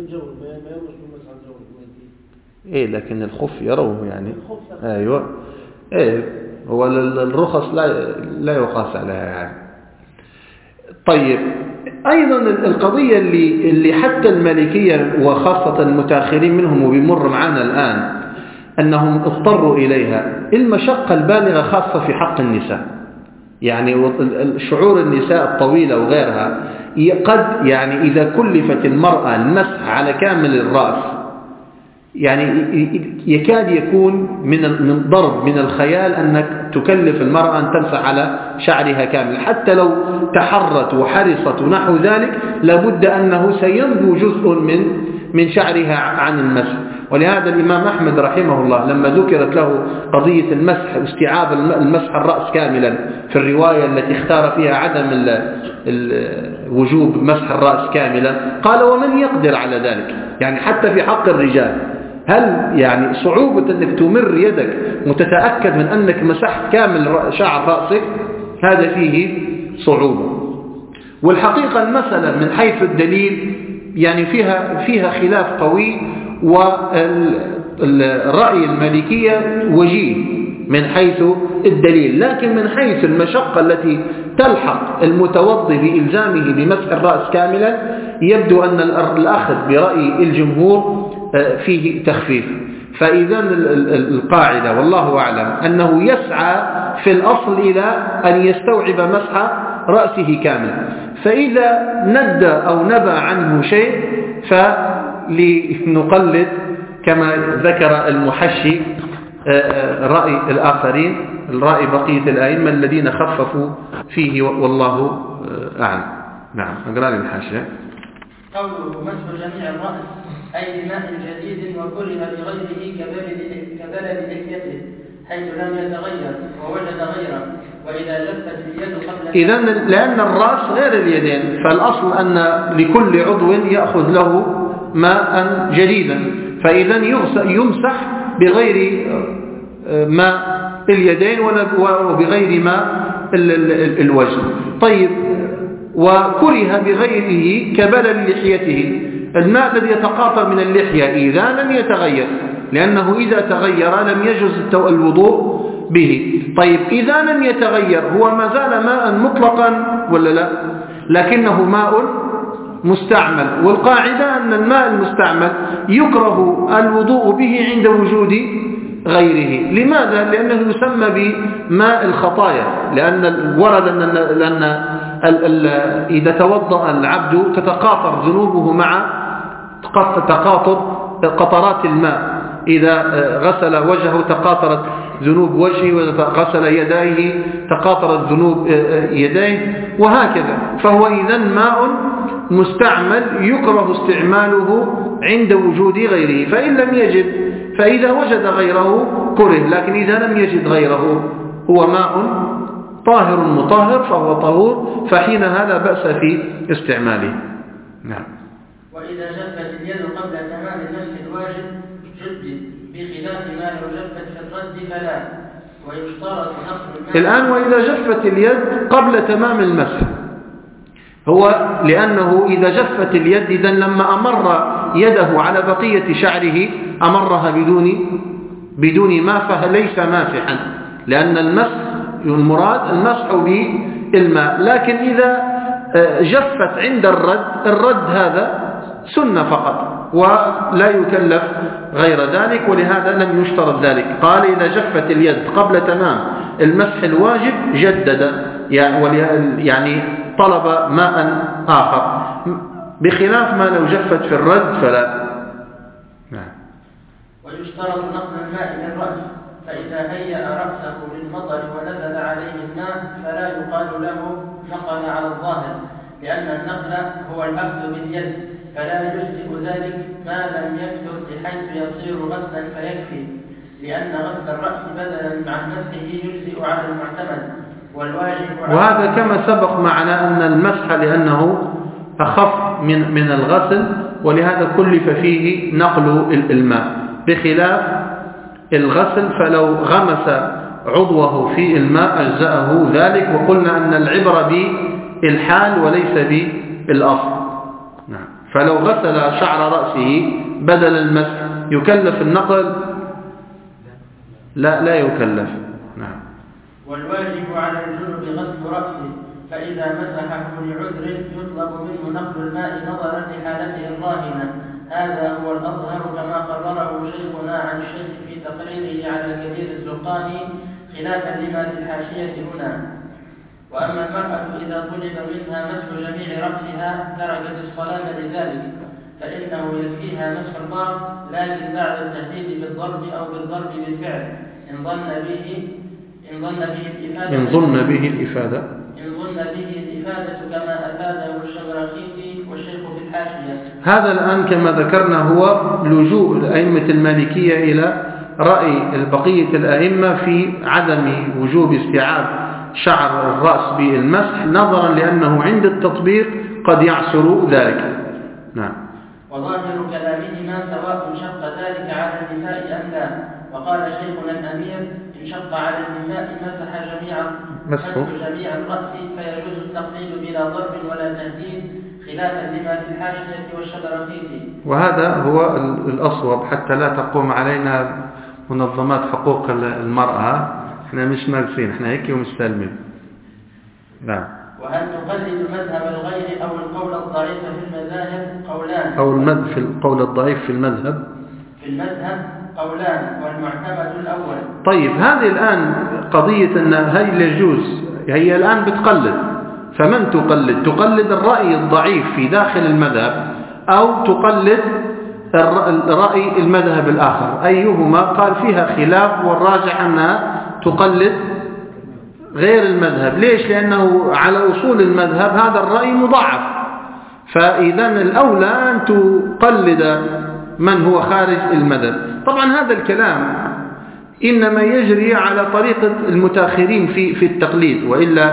إيه، لكن الخف يروه يعني. أيوة. إيه، هو الرخص لا لا يقاس عليها يعني. طيب، أيضا القضية اللي اللي حتى المالكية وخاصة المتأخرين منهم وبيمر معنا الآن أنهم اضطروا إليها، المشقة البالغة خاصة في حق النساء، يعني شعور النساء الطويلة وغيرها قد يعني إذا كلفت المرأة المسح على كامل الرأس يعني يكاد يكون من ضرب من الخيال أنك تكلف المرأة أن تمسح على شعرها كامل، حتى لو تحرت وحرصت ونحو ذلك لابد أنه سينبو جزء من من شعرها عن المسح. ولهذا الإمام أحمد رحمه الله لما ذكرت له قضية المسح واستيعاب المسح الرأس كاملا في الرواية التي اختار فيها عدم وجوب مسح الرأس كاملا قال ومن يقدر على ذلك؟ يعني حتى في حق الرجال هل يعني صعوبة أنك تمر يدك وتتأكد من أنك مسحت كامل شعر رأسك هذا فيه صعوبة. والحقيقة المسألة من حيث الدليل يعني فيها فيها خلاف قوي، والرأي المالكية وجيه من حيث الدليل، لكن من حيث المشقة التي تلحق المتوضي بإلزامه بمسح الرأس كاملا يبدو أن الأخذ برأي الجمهور فيه تخفيف. فإذا القاعدة والله أعلم أنه يسعى في الأصل إلى أن يستوعب مسح رأسه كاملا، فإذا ندى أو نبى عنه شيء فلنقلد كما ذكر المحشي رأي الآخرين، الرأي بقية الأئمة الذين خففوا فيه والله أعلم. نعم أقرأ لي الحاشية. قوله مسح جميع الرأس أي بماء جديد وكره بغيره كبلد لحيته حيث لم يتغير ووجد غيره، وإذا جفت اليد قبل إذن لأن الرأس غير اليدين، فالأصل أن لكل عضو يأخذ له ماء جديدا، فإذا يمسح بغير ماء اليدين وبغير ماء الوجه. طيب وكره بغيره كبلل لحيته، الماء الذي يتقاطر من اللحية إذا لم يتغير، لأنه إذا تغير لم يجوز الوضوء به. طيب إذا لم يتغير هو ما زال ماء مطلقا ولا لا؟ لكنه ماء مستعمل، والقاعدة أن الماء المستعمل يكره الوضوء به عند وجود غيره. لماذا؟ لأنه يسمى بماء الخطايا، لأن ورد أن لأن إذا توضأ العبد تتقاطر ذنوبه مع تقاطر قطرات الماء، إذا غسل وجهه تقاطرت ذنوب وجهه، وإذا غسل يديه تقاطرت ذنوب يديه، وهكذا. فهو إذن ماء مستعمل يكره استعماله عند وجود غيره، فإن لم يجد فإذا وجد غيره كره، لكن إذا لم يجد غيره هو ماء طاهر مطهر فهو طهور، فحينها لا بأس في استعماله. نعم. وإذا جفت اليد قبل تمام المسح الواجب جدد، بخلاف ما لو جفت في الرد فلا، ويشترط نقل الماء. الآن وإذا جفت اليد قبل تمام المسح، هو لأنه إذا جفت اليد إذن لما أمر يده على بقية شعره أمرها بدون بدون ماء فليس ماسحا، لأن المسح المراد المسح بالماء. لكن إذا جفت عند الرد، الرد هذا سنة فقط ولا يكلف غير ذلك، ولهذا لم يشترط ذلك. قال إذا جفت اليد قبل تمام المسح الواجب جدد، يعني طلب ماء آخر، بخلاف ما لو جفت في الرد فلا. نعم. ويشترط نقل الماء من رأس، فإذا هيأ رأسه للمطر ونزل عليه الماء فلا يقال له نقل على الظاهر، لأن النقل هو الأخذ باليد، فلا يجزئ ذلك ما لم يكثر بحيث يصير غسلا فيكفي، لأن غسل الرأس بدلا عن مسحه يجزئ على المعتمد والواجب. وهذا كما سبق معنا أن المسح لأنه أخف من من الغسل، ولهذا كلف فيه نقل الماء، بخلاف الغسل فلو غمس عضوه في الماء أجزأه ذلك. وقلنا أن العبرة بالحال وليس بالأصل. نعم. فلو غسل شعر رأسه بدل المسح يكلف النقل؟ لا لا يكلف. نعم. والواجب على الجنب غسل رأسه، فإذا مسحه لعذر يطلب منه نقل الماء نظرا لحالته الراهنة. هذا هو الأظهر كما قرره شيخنا عن الشيخ في تقريره على الكبير الزرقاني، خلافا لما في الحاشية هنا. وأما المرأة إذا طلب منها مسح جميع رأسها تركت الصلاة لذلك، فإنه يكفيها مسح البعض، لكن بعد التهديد بالضرب أو بالضرب بالفعل إن ظن به إن ظن به الإفادة إن ظن به الإفادة إن ظن به الإفادة كما أفاده الشبرخيتي والشيخ في الحاشية. هذا الآن كما ذكرنا هو لجوء الأئمة المالكية إلى رأي البقية الأئمة في عدم وجوب استيعاب شعر الرأس بالمسح، نظرا لأنه عند التطبيق قد يعسر ذلك. نعم. وظاهر كلامهما سواء شق ذلك على النساء أم لا. وقال شيخنا الأمير إن شق على النساء مسح جميع مسح جميع الرأس فيجوز التقليد بلا ضرب ولا تهديد، خلافا لما في الحاشية والشبرخيتي. وهذا هو الأصوب حتى لا تقوم علينا منظمات حقوق المرأة، احنا مش ناقصين، احنا هيك ومستلمين. نعم. وهل تقلد مذهب الغير أو القول الضعيف في المذاهب قولان، أو المذهب في القول الضعيف في المذهب في المذهب قولان، والمعتمد الأول. طيب هذه الآن قضية أن هل يجوز، هي الآن بتقلد، فمن تقلد؟ تقلد الرأي الضعيف في داخل المذهب أو تقلد الرأي المذهب الآخر؟ أيهما؟ قال فيها خلاف، والراجح أنها تقلد غير المذهب. ليش؟ لأنه على أصول المذهب هذا الرأي مضاعف، فإذا الأولى أن تقلد من هو خارج المذهب. طبعا هذا الكلام إنما يجري على طريقة المتأخرين في في التقليد، وإلا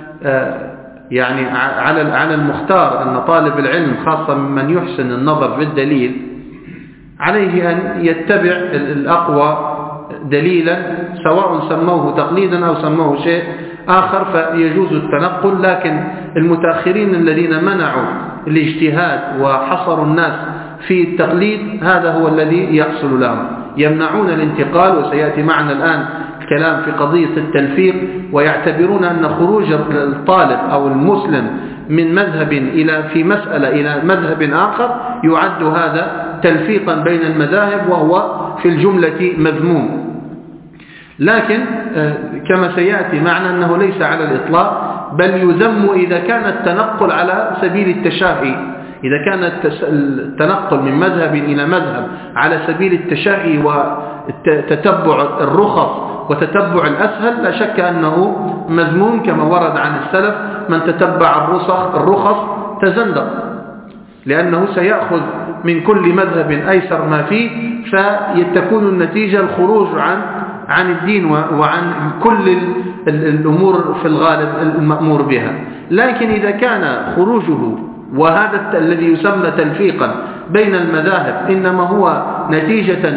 يعني على على المختار أن طالب العلم خاصة من يحسن النظر في الدليل عليه أن يتبع الأقوى دليلا، سواء سموه تقليدا أو سموه شيء آخر فيجوز التنقل. لكن المتأخرين الذين منعوا الاجتهاد وحصروا الناس في التقليد هذا هو الذي يحصل لهم، يمنعون الانتقال. وسيأتي معنا الآن الكلام في قضية التلفيق، ويعتبرون أن خروج الطالب أو المسلم من مذهب إلى في مسألة إلى مذهب آخر يعد هذا تلفيقا بين المذاهب، وهو في الجملة مذموم. لكن كما سيأتي معنا أنه ليس على الإطلاق، بل يذم إذا كان التنقل على سبيل التشاهي. إذا كان التنقل من مذهب إلى مذهب على سبيل التشاهي وتتبع الرخص وتتبع الأسهل، لا شك أنه مذموم، كما ورد عن السلف من تتبع الرخص تزندق، لأنه سيأخذ من كل مذهب أيسر ما فيه، فتكون النتيجة الخروج عن عن الدين وعن كل الأمور في الغالب المأمور بها. لكن إذا كان خروجه وهذا الذي يسمى تلفيقا بين المذاهب إنما هو نتيجة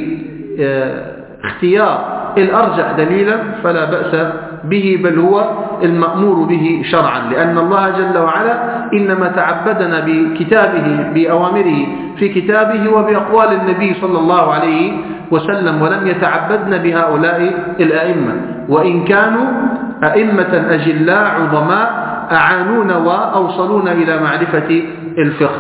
لاختيار الأرجح دليلا فلا بأس به، بل هو المأمور به شرعا، لأن الله جل وعلا إنما تعبدنا بكتابه بأوامره في كتابه وبأقوال النبي صلى الله عليه وسلم، ولم يتعبدنا بهؤلاء الأئمة، وإن كانوا أئمة أجلاء عظماء أعانونا وأوصلونا إلى معرفة الفقه.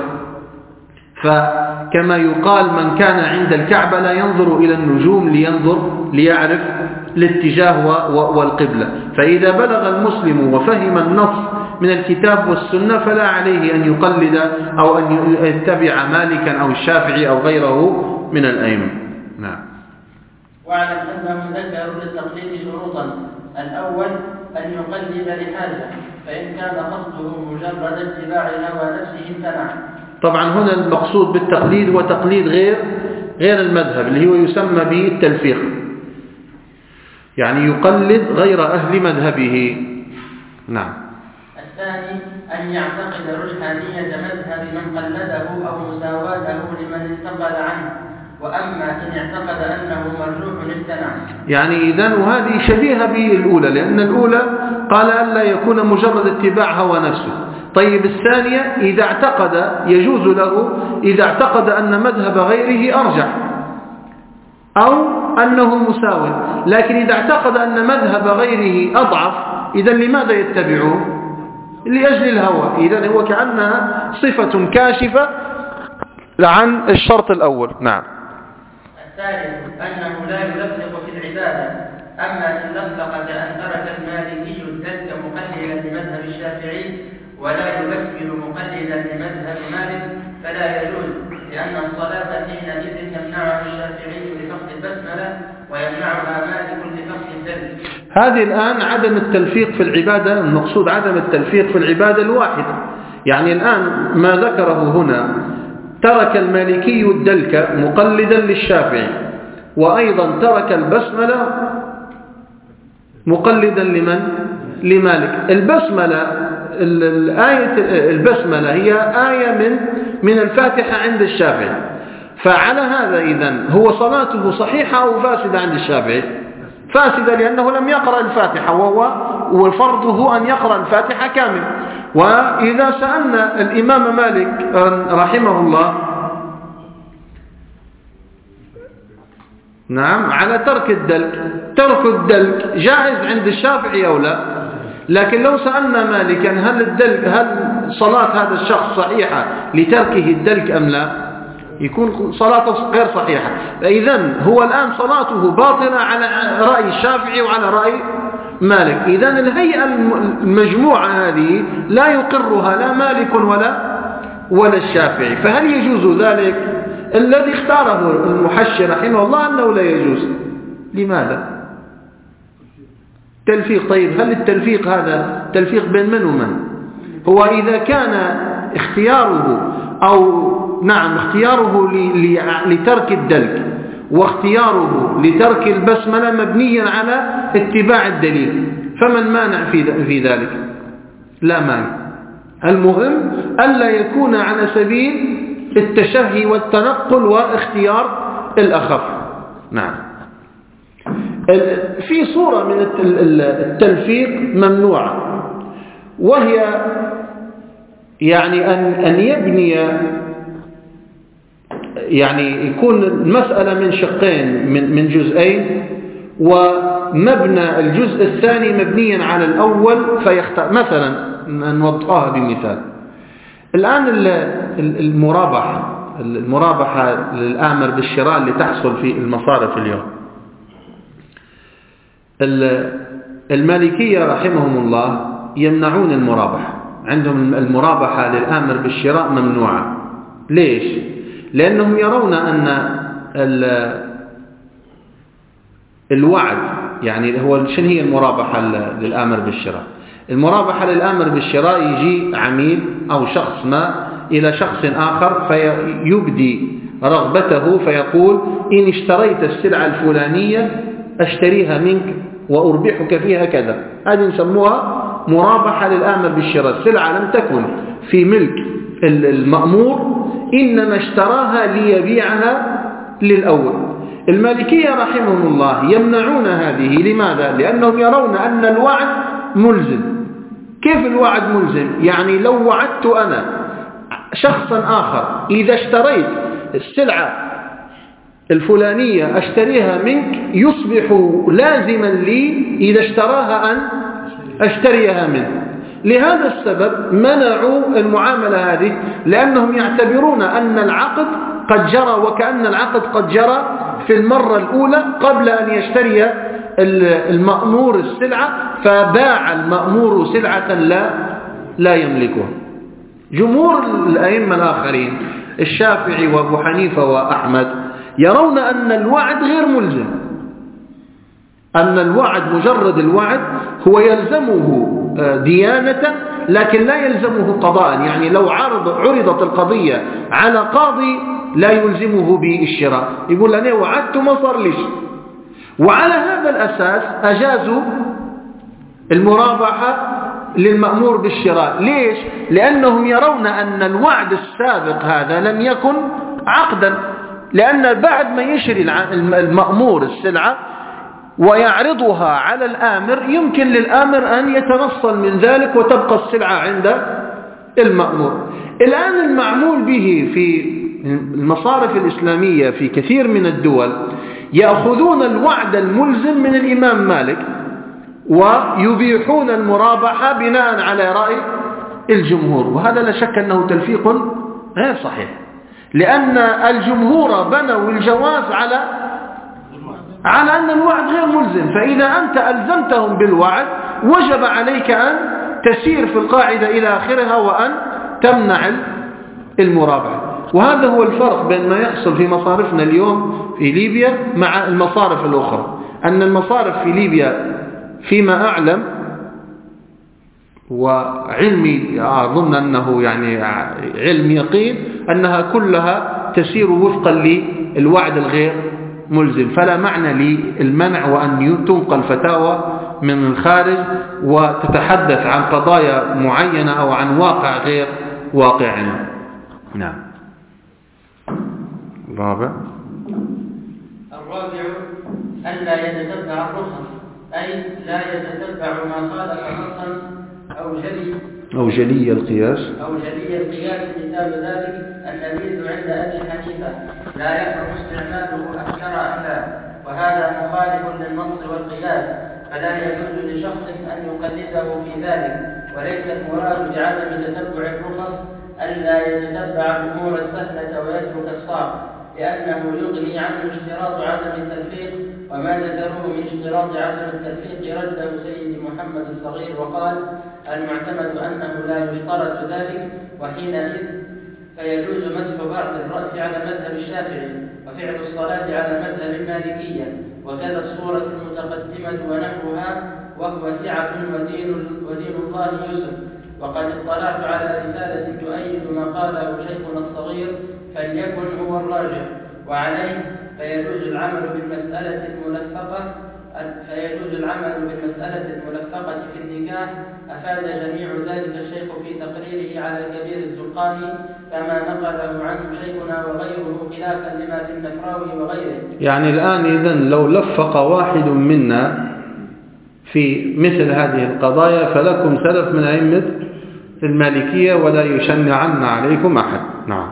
فكما يقال من كان عند الكعبة لا ينظر إلى النجوم لينظر ليعرف الاتجاه والقبلة. فإذا بلغ المسلم وفهم النص من الكتاب والسنة فلا عليه أن يقلد أو أن يتبع مالكا أو الشافعي أو غيره من الأئمة. نعم. واعلم أنهم ذكروا للتقليد شروطا. الأول أن يقلد لحاجة، فإن كان قصده مجرد اتباع هوى نفسه امتنع. طبعا هنا المقصود بالتقليد هو تقليد غير غير المذهب اللي هو يسمى به التلفيق، يعني يقلد غير أهل مذهبه. نعم. الثاني أن يعتقد رجحانية مذهب من قلده أو مساواته لمن انتقل عنه، وأما إن اعتقد أنه مرجوح امتنع. يعني إذن وهذه شبيهة بالأولى، لأن الأولى قال ألا يكون مجرد اتباع هوى نفسه. طيب الثانية إذا اعتقد يجوز له إذا اعتقد أن مذهب غيره أرجح أو أنه مساو، لكن إذا اعتقد أن مذهب غيره أضعف إذن لماذا يتبعه؟ لأجل الهوى. إذن هو كأنها صفة كاشفة عن الشرط الأول. نعم. الثالث أنه لا يلفق في العبادة، أما إن لفق كأن ترك المالكي الدلك مقللا لمذهب الشافعي ولا يبسمل مقللا لمذهب مالك فلا يجوز، لأن الصلاة حينئذ يمنعها الشافعي لفقد البسملة ويمنعها مالك لفقد الدلك. هذه الآن عدم التلفيق في العبادة، المقصود عدم التلفيق في العبادة الواحدة. يعني الآن ما ذكره هنا ترك المالكي الدلك مقلدا للشافعي، وأيضا ترك البسملة مقلدا لمن؟ لمالك. البسملة الآية البسملة هي آية من من الفاتحة عند الشافعي، فعلى هذا إذن هو صلاته صحيحة أو فاسدة عند الشافعي؟ فاسدة، لأنه لم يقرأ الفاتحة، وهو وفرضه أن يقرأ الفاتحة كامل. وإذا سألنا الإمام مالك رحمه الله نعم على ترك الدلك، ترك الدلك جائز عند الشافعي أو لا؟ لكن لو سألنا مالكا هل الدلك هل صلاة هذا الشخص صحيحة لتركه الدلك أم لا؟ يكون صلاته غير صحيحة. فإذن هو الآن صلاته باطلة على رأي الشافعي وعلى رأي مالك. إذن الهيئة المجموعة هذه لا يقرها لا مالك ولا ولا الشافعي. فهل يجوز ذلك؟ الذي اختاره المحشي رحمه الله أنه لا يجوز. لماذا؟ تلفيق. طيب هل التلفيق هذا تلفيق بين من ومن؟ هو إذا كان اختياره أو نعم اختياره لترك الدلك واختياره لترك البسملة مبنيا على اتباع الدليل، فمن مانع في ذلك؟ لا مانع. المهم ألا يكون على سبيل التشهي والتنقل واختيار الأخف. نعم. في صورة من التلفيق ممنوعة، وهي يعني أن أن يبني يعني يكون المسألة من شقين من من جزئين، ومبنى الجزء الثاني مبنيا على الأول فيختار. مثلا نوضحها بمثال. الآن المرابحة المرابحة للآمر بالشراء اللي تحصل في المصارف اليوم، المالكية رحمهم الله يمنعون المرابحة، عندهم المرابحة للآمر بالشراء ممنوعة. ليش؟ لأنهم يرون أن الوعد، يعني هو شنو هي المرابحة للآمر بالشراء؟ المرابحة للآمر بالشراء يجي عميل أو شخص ما إلى شخص آخر فيبدي رغبته فيقول إن اشتريت السلعة الفلانية أشتريها منك وأربحك فيها كذا. هذه نسموها مرابحة للآمر بالشراء. السلعة لم تكن في ملك المأمور، إنما اشتراها ليبيعها للأول. المالكية رحمهم الله يمنعون هذه. لماذا؟ لأنهم يرون أن الوعد ملزم. كيف الوعد ملزم؟ يعني لو وعدت أنا شخصا آخر إذا اشتريت السلعة الفلانية أشتريها منك، يصبح لازما لي إذا اشتراها أن أشتريها منه. لهذا السبب منعوا المعاملة هذه، لأنهم يعتبرون أن العقد قد جرى، وكأن العقد قد جرى في المرة الأولى قبل أن يشتري المأمور السلعة، فباع المأمور سلعة لا لا يملكها. جمهور الأئمة الآخرين الشافعي وأبو حنيفة وأحمد يرون أن الوعد غير ملزم، أن الوعد مجرد الوعد هو يلزمه ديانة لكن لا يلزمه قضاء. يعني لو عرض عرضت القضية على قاضي لا يلزمه بالشراء، يقول أنا وعدت ما صار ليش. وعلى هذا الأساس أجازوا المرابحة للمأمور بالشراء. ليش؟ لأنهم يرون أن الوعد السابق هذا لم يكن عقدا، لأن بعد ما يشري المأمور السلعة ويعرضها على الآمر يمكن للآمر أن يتنصل من ذلك وتبقى السلعة عند المأمور. الآن المعمول به في المصارف الإسلامية في كثير من الدول يأخذون الوعد الملزم من الإمام مالك ويبيحون المرابحة بناء على رأي الجمهور، وهذا لا شك أنه تلفيق غير صحيح، لأن الجمهور بنوا الجواز على على أن الوعد غير ملزم. فإذا أنت ألزمتهم بالوعد وجب عليك أن تسير في القاعدة إلى آخرها وأن تمنع المرابعة. وهذا هو الفرق بين ما يحصل في مصارفنا اليوم في ليبيا مع المصارف الأخرى. أن المصارف في ليبيا فيما أعلم وعلمي أظن أنه يعني علم يقين أنها كلها تسير وفقا للوعد الغير ملزم، فلا معنى للمنع وأن تنقل فتاوى من الخارج وتتحدث عن قضايا معينة أو عن واقع غير واقعنا. نعم. الرابع الرابع ألا يتتبع الرخص، أي لا يتتبع ما خالف نصا أو جلي أو جلي القياس أو جلي القياس. مثال ذلك النبيذ عند أبي حنيفة لا يحرم استعماله أكثر أهلا، وهذا مخالف للنص والقياس، فلا يجوز لشخص أن يقلده في ذلك. وليس المراد بعدم تتبع الرخص ألا يتتبع الأمور السهلة ويترك الصعب، لأنه يغني عنه اشتراط عدم التلفيق، وما ذكروه من اشتراط عدم التلفيق رده سيد محمد الصغير وقال: المعتمد أنه لا يشترط ذلك، وحينئذ فيجوز مسح بعض الرأس على مذهب الشافعي، وفعل الصلاة على مذهب المالكية، وكذا الصورة المتقدمة ونحوها، وهو سعة ودين, ودين الله يسر. وقد اطلعت على رسالة تؤيد ما قاله شيخنا الصغير، فليكن هو الراجح، وعليه فيجوز العمل بالمسألة الملفقة فيجوز العمل بالمسألة الملفقة في النكاح. أفاد جميع ذلك الشيخ في تقريره على كبير الزرقاني، كما نقله عنه شيخنا وغيره خلافا لما في النفراوي وغيره. يعني الآن إذن لو لفق واحد منا في مثل هذه القضايا فلكم سلف من أئمة المالكية ولا يشنعن عليكم أحد. نعم.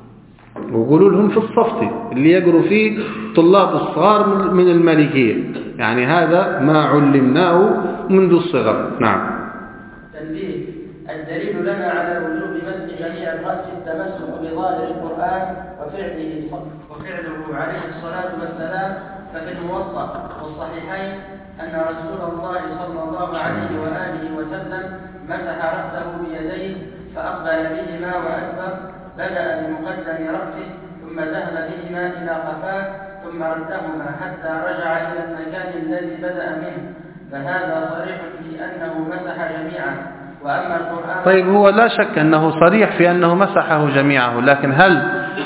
وقولوا لهم في الصفت اللي يقروا فيه طلاب الصغار من المالكية، يعني هذا ما علمناه منذ الصغر. نعم. تنبيه: الدليل لنا على وجوب مسح جميع الرأس التمسك بظاهر القرآن وفعله وفعله عليه الصلاة والسلام، ففي الموطأ والصحيحين أن رسول الله صلى الله عليه وآله وسلم مسح رأسه بيديه فأقبل بهما وأدبر، بدأ بمقدم رأسه ثم ذهب بهما إلى قفاه ثم ردهما حتى رجع إلى المكان الذي بدأ منه، فهذا صريح في أنه مسح جميعا. وأما القرآن طيب، هو لا شك أنه صريح في أنه مسحه جميعه، لكن هل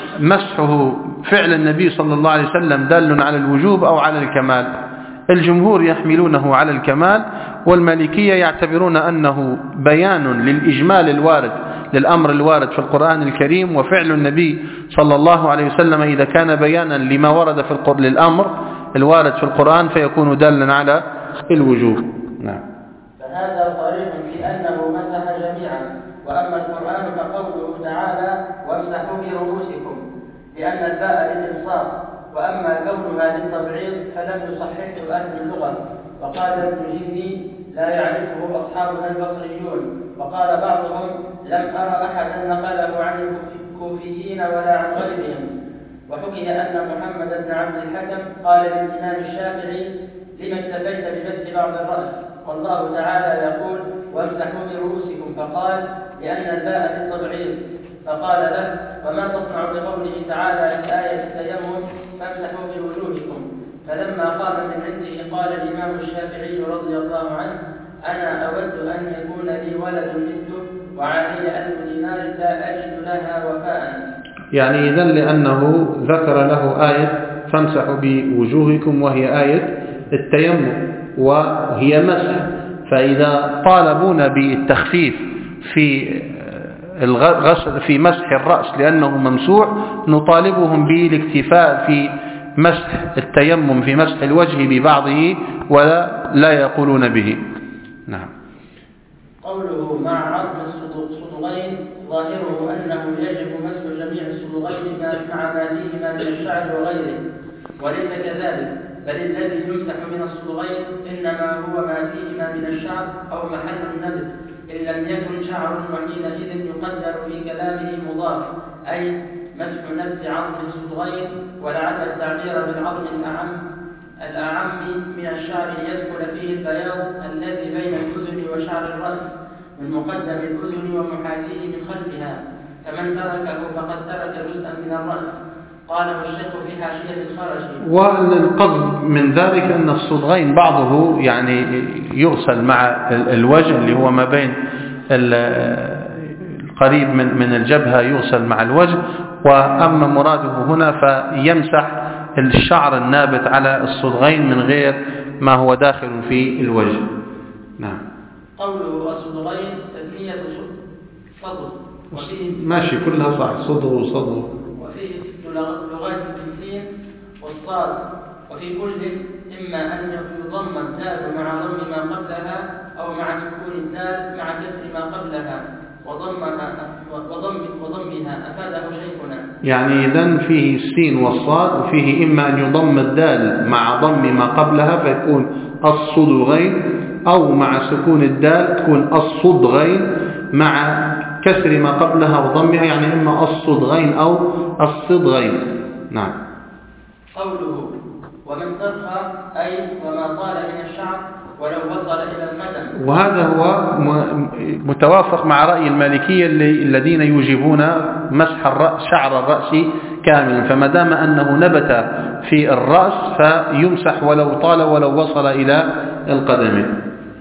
مسحه فعل النبي صلى الله عليه وسلم دال على الوجوب أو على الكمال؟ الجمهور يحملونه على الكمال، والمالكية يعتبرون أنه بيان للإجمال الوارد للأمر الوارد في القرآن الكريم، وفعل النبي صلى الله عليه وسلم إذا كان بيانا لما ورد في القرآن للأمر الوارد في القرآن فيكون دالا على الوجوب. نعم. فهذا صريح في أنه مسح جميعا. وأما القرآن فقوله تعالى: وامسحوا برؤوسكم، لأن الباء للإلصاق، وأما كونها للتبعيض فلم يصححه أهل اللغة. وقال ابن جني: لا يعرفه أصحابنا البصريون. وقال بعضهم: لم أرى أحدا نقله عن الكوفيين ولا عن غيرهم. وحكي أن محمد بن عبد الحكم قال للإمام الشافعي: لما اكتفيت بمسح بعض الرأس والله تعالى يقول: وامسحوا برؤوسكم؟ فقال: لأن الباء للتبعيض. فقال له: وما تصنع بقوله تعالى في آية التيمم: فامسحوا بوجوهكم؟ فلما قام من عنده قال الإمام الشافعي رضي الله عنه: أنا أود أن يكون لي ولد مثله وعلي ألف دينار لا أجد لها وفاء. يعني إذن لأنه ذكر له آية فامسحوا بوجوهكم وهي آية التيمم وهي مسح، فإذا طالبون بالتخفيف في الغسل في مسح الرأس لأنه ممسوح نطالبهم بالاكتفاء في مسح التيمم في مسح الوجه ببعضه ولا لا يقولون به. نعم. قوله مع عظم الصدغين ظاهره أنه يجب مسح جميع الصدغين مع ما فيهما من الشعر وغيره، وليس كذلك، بل الذي يمسح من الصدغين إنما هو ما فيهما من الشعر أو محل النبت إن لم يكن شعر، وحينئذ يقدر في كلامه مضاف، أي مسح نبت عظم الصدغين، ولعل التعبير بالعظم الأعم الأعم من الشعر يدخل فيه البياض الذي بين الأذن وشعر الرأس من مقدم الأذن ومحاذيه من خلفها، فمن تركه فقد ترك جزءا من الرأس. قاله الشيخ في حاشية الخرشي. والقصد من ذلك أن الصدغين بعضه يعني يغسل مع الوجه اللي هو ما بين القريب من من الجبهة يغسل مع الوجه، وأما مراده هنا فيمسح الشعر النابت على الصدغين من غير ما هو داخل في الوجه. نعم. قوله الصدغين تثنية صدغ ماشي كلها صح، صدغ وصدغ. وفيه لغات بالسين والصاد، وفي كل إما أن يضم الدال مع ضم ما قبلها أو مع سكون الدال مع كسر ما قبلها وضمها وضم وضمها. أفاده شيخنا. يعني إذن فيه السين والصاد، وفيه إما أن يضم الدال مع ضم ما قبلها فيكون الصدغين، أو مع سكون الدال تكون الصدغين مع كسر ما قبلها وضمها، يعني إما الصدغين أو الصدغين. نعم. قوله ومن ترخى أي وما طال من الشعر ولو وصل إلى القدم. وهذا هو متوافق مع رأي المالكية الذين يوجبون مسح الرأس شعر الرأس كاملا، فما دام أنه نبت في الرأس فيمسح ولو طال ولو وصل إلى القدم.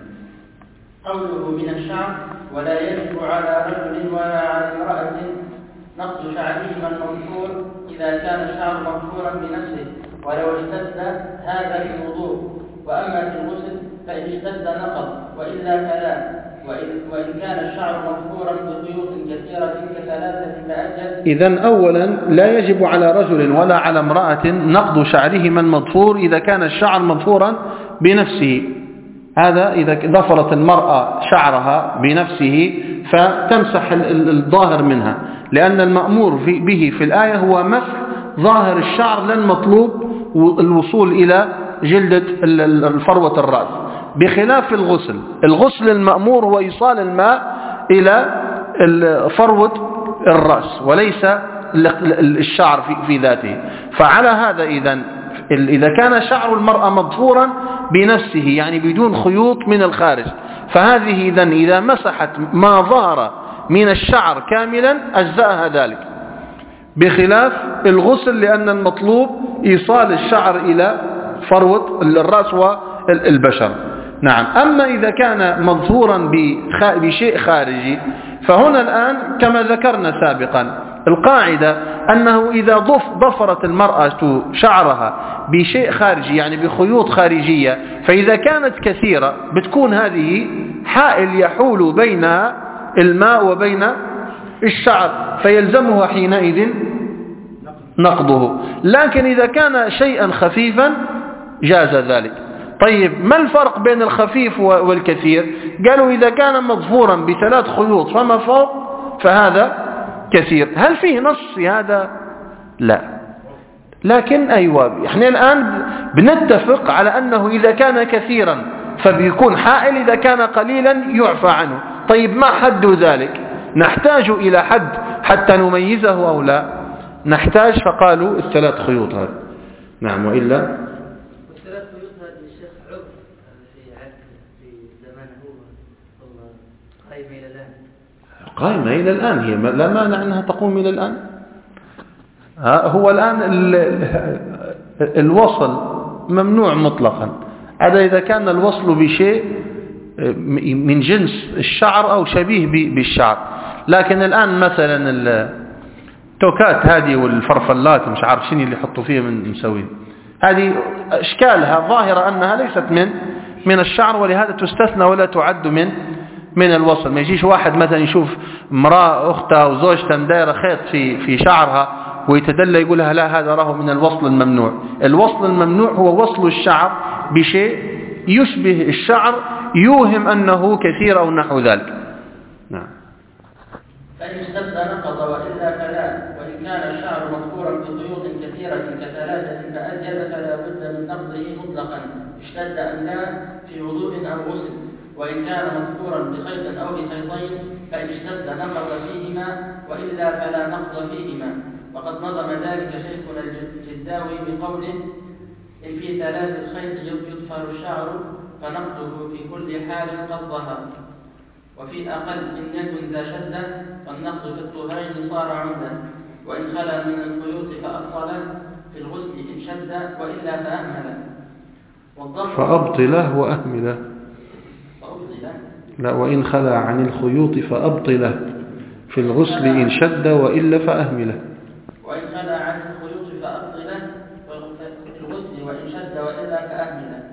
قوله من الشعر ولا يجب على رجل ولا على امرأة نقض شعرهما المنفور إذا كان الشعر منفورا بنفسه ولو اشتد هذا في الوضوء، وأما في الغسل فإن اشتد نقض وإلا فلا، وإن, وإن كان الشعر منفورا بخيوط كثيرة كثلاثة فأجل. إذن أولا لا يجب على رجل ولا على امرأة نقض شعرهما المضفور إذا كان الشعر منفورا بنفسه. هذا إذا ضفرت المرأة شعرها بنفسه فتمسح الظاهر منها، لأن المأمور به في الآية هو مسح ظاهر الشعر، لن مطلوب الوصول إلى جلدة الفروة الرأس، بخلاف الغسل. الغسل المأمور هو إيصال الماء إلى فروة الرأس وليس الشعر في ذاته. فعلى هذا إذن إذا كان شعر المرأة مضفورا بنفسه يعني بدون خيوط من الخارج، فهذه إذن إذا مسحت ما ظهر من الشعر كاملا أجزأها ذلك، بخلاف الغسل لأن المطلوب إيصال الشعر إلى فروة الرأس والبشر. نعم. أما إذا كان مظهورا بشيء خارجي فهنا الآن كما ذكرنا سابقا القاعدة أنه إذا ضف ضفرت المرأة شعرها بشيء خارجي يعني بخيوط خارجية، فإذا كانت كثيرة بتكون هذه حائل يحول بين الماء وبين الشعر، فيلزمها حينئذ نقضه. لكن إذا كان شيئا خفيفا جاز ذلك. طيب ما الفرق بين الخفيف والكثير؟ قالوا إذا كان مضفورا بثلاث خيوط فما فوق فهذا كثير. هل فيه نص في هذا؟ لا. لكن أيوة احنا الآن بنتفق على أنه إذا كان كثيرا فبيكون حائل، إذا كان قليلا يعفى عنه. طيب ما حد ذلك؟ نحتاج إلى حد حتى نميزه أو لا؟ نحتاج. فقالوا الثلاث خيوط هذا. نعم. وإلا والثلاث خيوط هذا الشيخ عرف في عهد في زمانه قائمة إلى الآن. قائمة إلى الآن، هي لا مانع أنها تقوم إلى الآن. هو الآن الوصل ممنوع مطلقا، هذا إذا كان الوصل بشيء من جنس الشعر أو شبيه بالشعر. لكن الآن مثلا التوكات هذه والفرفلات مش عارف شنو اللي يحطوا فيها من مسوين، هذه أشكالها ظاهرة أنها ليست من من الشعر، ولهذا تستثنى ولا تعد من من الوصل. ما يجيش واحد مثلا يشوف امرأة أختها وزوجتها دايرة خيط في في شعرها ويتدلى يقولها لا هذا راه من الوصل الممنوع. الوصل الممنوع هو وصل الشعر بشيء يشبه الشعر يوهم أنه كثير أو نحو ذلك. نعم. فإن اشتد نقض وإلا فلا، وإن كان الشعر مذكورا بخيوط كثيرة كثلاثة فأجل فلا بد من نقضه مطلقا اشتد أم لا في وضوء أو غسل. وإن كان مذكورا بخيط أو بخيطين فإن اشتد نقض فيهما وإلا فلا نقض فيهما. وقد نظم ذلك شيخنا الجداوي بقوله إن في ثلاث الخيط يظفر الشعر فنقضه في كل حال قد ظهر. وفي أقل إن يكن ذا شدة فالنقض في الطهرين صار عمدا. وإن خلا من الخيوط فأبطله في الغسل إن شد وإلا فأهمله. فأبطله وأهمله. فأبطله لا، وإن خلا عن الخيوط فأبطله في الغسل إن شد وإلا فأهمله. وإن خلا عن الخيوط فأبطله في الغسل وإن شد وإلا فأهمله.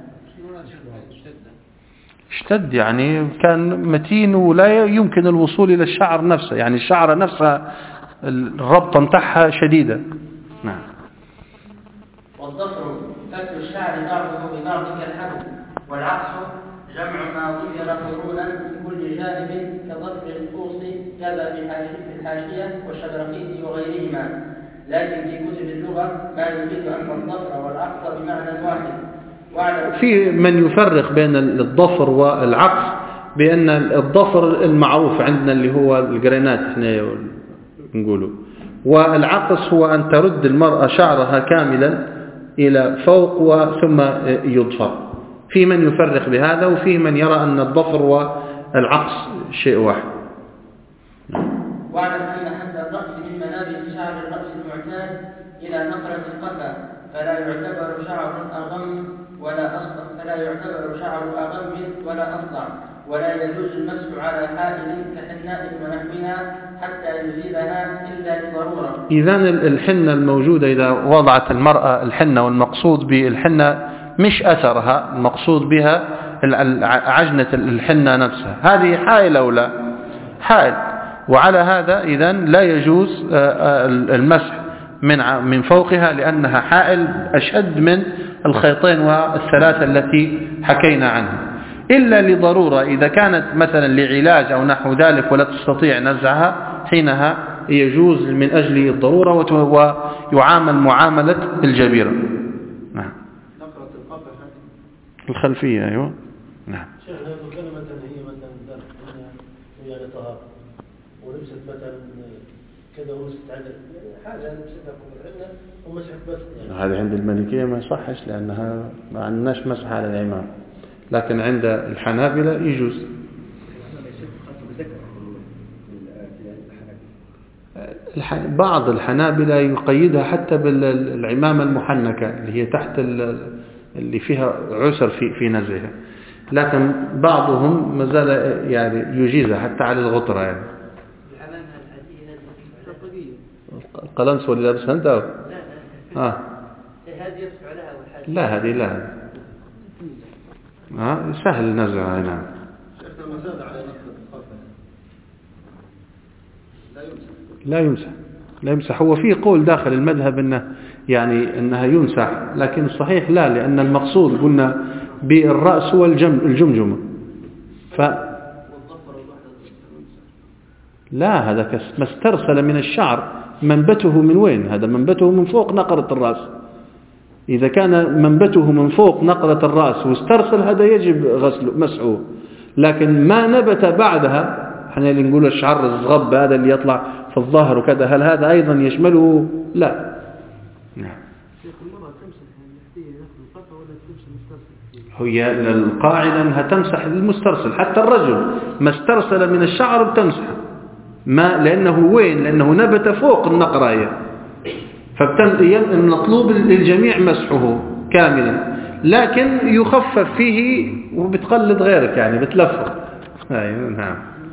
اشتد يعني كان متين ولا يمكن الوصول إلى الشعر نفسه، يعني الشعر نفسها الربطة متاعها شديدة. نعم. والضفر فك الشعر بعضه ببعض كالحبل، والعقص جمع ما ظفر فرولا من كل جانب كضفر القوس كذا في الحاشية والشبرقيط وغيرهما. لكن في كتب اللغة ما يفيد أن الضفر والعقص بمعنى واحد. في من يفرق بين الضفر والعقص بأن الضفر المعروف عندنا اللي هو الجرينات احنا نقوله، والعقص هو أن ترد المرأة شعرها كاملا إلى فوق وثم يضفر. في من يفرق بهذا وفي من يرى أن الضفر والعقص شيء واحد. واعلم أن حد الرأس من منابت شعر الرأس المعتاد إلى نقرة القفا فلا يعتبر شعر أغم ولا أصلع فلا يعتبر شعر أغم ولا أصلع، ولا يجوز المسح على حائل كحناء ونحوها حتى يزيلها إلا لضرورة. إذن الحنة الموجودة إذا وضعت المرأة الحنة، والمقصود بالحنة مش أثرها، المقصود بها عجنة الحنة نفسها، هذه حائل أو لا؟ حائل. وعلى هذا إذن لا يجوز المسح من من فوقها لأنها حائل أشد من الخيطين والثلاثة التي حكينا عنها، إلا لضرورة إذا كانت مثلا لعلاج أو نحو ذلك ولا تستطيع نزعها، حينها يجوز من أجل الضرورة ويعامل معاملة الجبيرة. نعم. نقرة القفا الخلفية. أيوة. نعم. شيخ لو كان مثلا هي مثلا يعني طهارة ولبست مثلا كذا ولبست عدل حاجة لبستها عندنا ومسحت بس يعني. هذه عند المالكية ما يصحش لأنها ما عندناش مسح على العمام، لكن عند الحنابلة يجوز. بعض الحنابلة يقيدها حتى بالعمامة المحنكة اللي هي تحت اللي فيها عسر في في نزعها، لكن بعضهم ما زال يعني يجيزها حتى على الغطرة يعني. القلنس واللي لابسها انت؟ لا لا. اه هذه يصف عليها والحاجة. لا هذه لا. اه سهل نزعها. نعم. شيخنا ما زاد على نقطة القفا لا يمسح. لا يمسح لا يمسح. هو في قول داخل المذهب انه يعني انها يمسح، لكن الصحيح لا، لان المقصود قلنا بالرأس هو الجمجمة. ف لا، هذا ما استرسل من الشعر منبته من وين؟ هذا منبته من فوق نقرة الرأس. إذا كان منبته من فوق نقرة الرأس واسترسل هذا يجب غسله مسحه، لكن ما نبت بعدها احنا اللي نقول الشعر الزغب هذا اللي يطلع في الظهر وكذا، هل هذا أيضا يشمله؟ لا. نعم. هي القاعدة أنها تمسح المسترسل، حتى الرجل ما استرسل من الشعر بتمسح، ما لأنه وين؟ لأنه نبت فوق النقرة هي، فالمطلوب للجميع مسحه كاملا، لكن يخفف فيه وبتقلد غيرك يعني بتلفق. أيوة. نعم.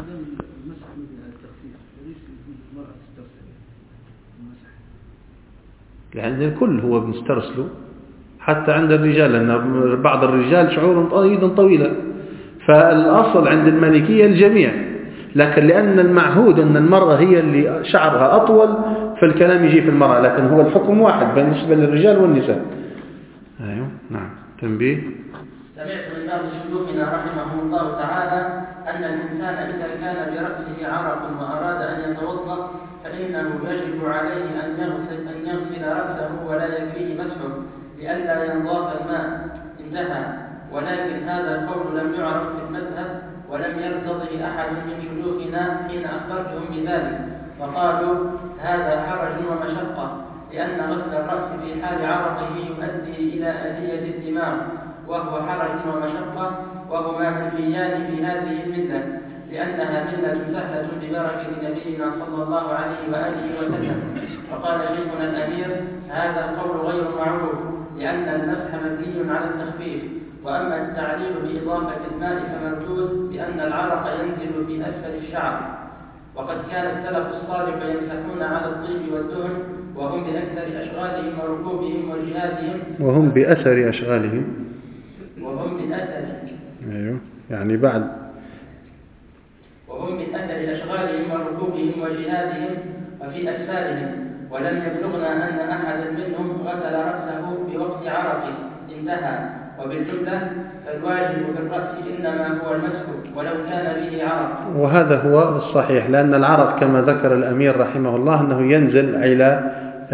لأن الكل هو بنسترسله حتى عند الرجال، لأن بعض الرجال شعورهم أيضا طويلة، فالأصل عند المالكية الجميع، لكن لأن المعهود أن المرأة هي اللي شعرها أطول فالكلام يجي في المرأة، لكن هو الحكم واحد بالنسبة للرجال والنساء. أيوه. نعم. تنبيه. سمعت من بعض شيوخنا رحمه الله تعالى أن الإنسان إذا كان برأسه عرق وأراد أن يتوضأ فإنه يجب عليه أن يغسل أن يغسل رأسه ولا يكفيه مسحه لئلا ينضاف الماء. انتهى. ولكن هذا القول لم يعرف في المذهب ولم يرتضه أحد من شيوخنا حين أخبرتهم بذلك، فقالوا هذا حرج ومشقة، لأن غسل الرأس في حال عرقه يؤدي إلى أذية الدماغ وهو حرج ومشقة، وهما منفيان في هذه الملة لأنها ملة سهلة ببركة نبينا صلى الله عليه وآله وسلم. فقال شيخنا الأمير: هذا القول غير معروف لأن المسح مبني على التخفيف، وأما التعليل بإضافة الماء فمردود بأن العرق ينزل في أسفل الشعر. وقد كان السلف الصالح يمسحون على الطيب والدهن وهم بأكثر أشغالهم وركوبهم وجهادهم وهم بأثر أشغالهم وهم بأثر أيوه يعني بعد وهم بأثر أشغالهم وركوبهم وجهادهم وفي أسفارهم، ولم يبلغنا أن أحدا منهم غسل رأسه بوقت عرقه. انتهى. وبالجملة فالواجب في الرأس إنما هو المسح ولو كان به عرق. وهذا هو الصحيح، لأن العرق كما ذكر الأمير رحمه الله أنه ينزل إلى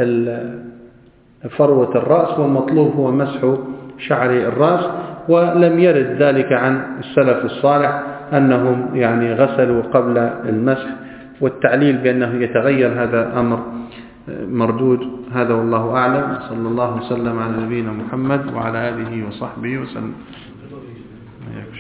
فروة الرأس، والمطلوب هو مسح شعر الرأس. ولم يرد ذلك عن السلف الصالح أنهم يعني غسلوا قبل المسح، والتعليل بأنه يتغير هذا أمر مردود. هذا والله أعلم. صلى الله وسلم على نبينا محمد وعلى آله وصحبه وسلم.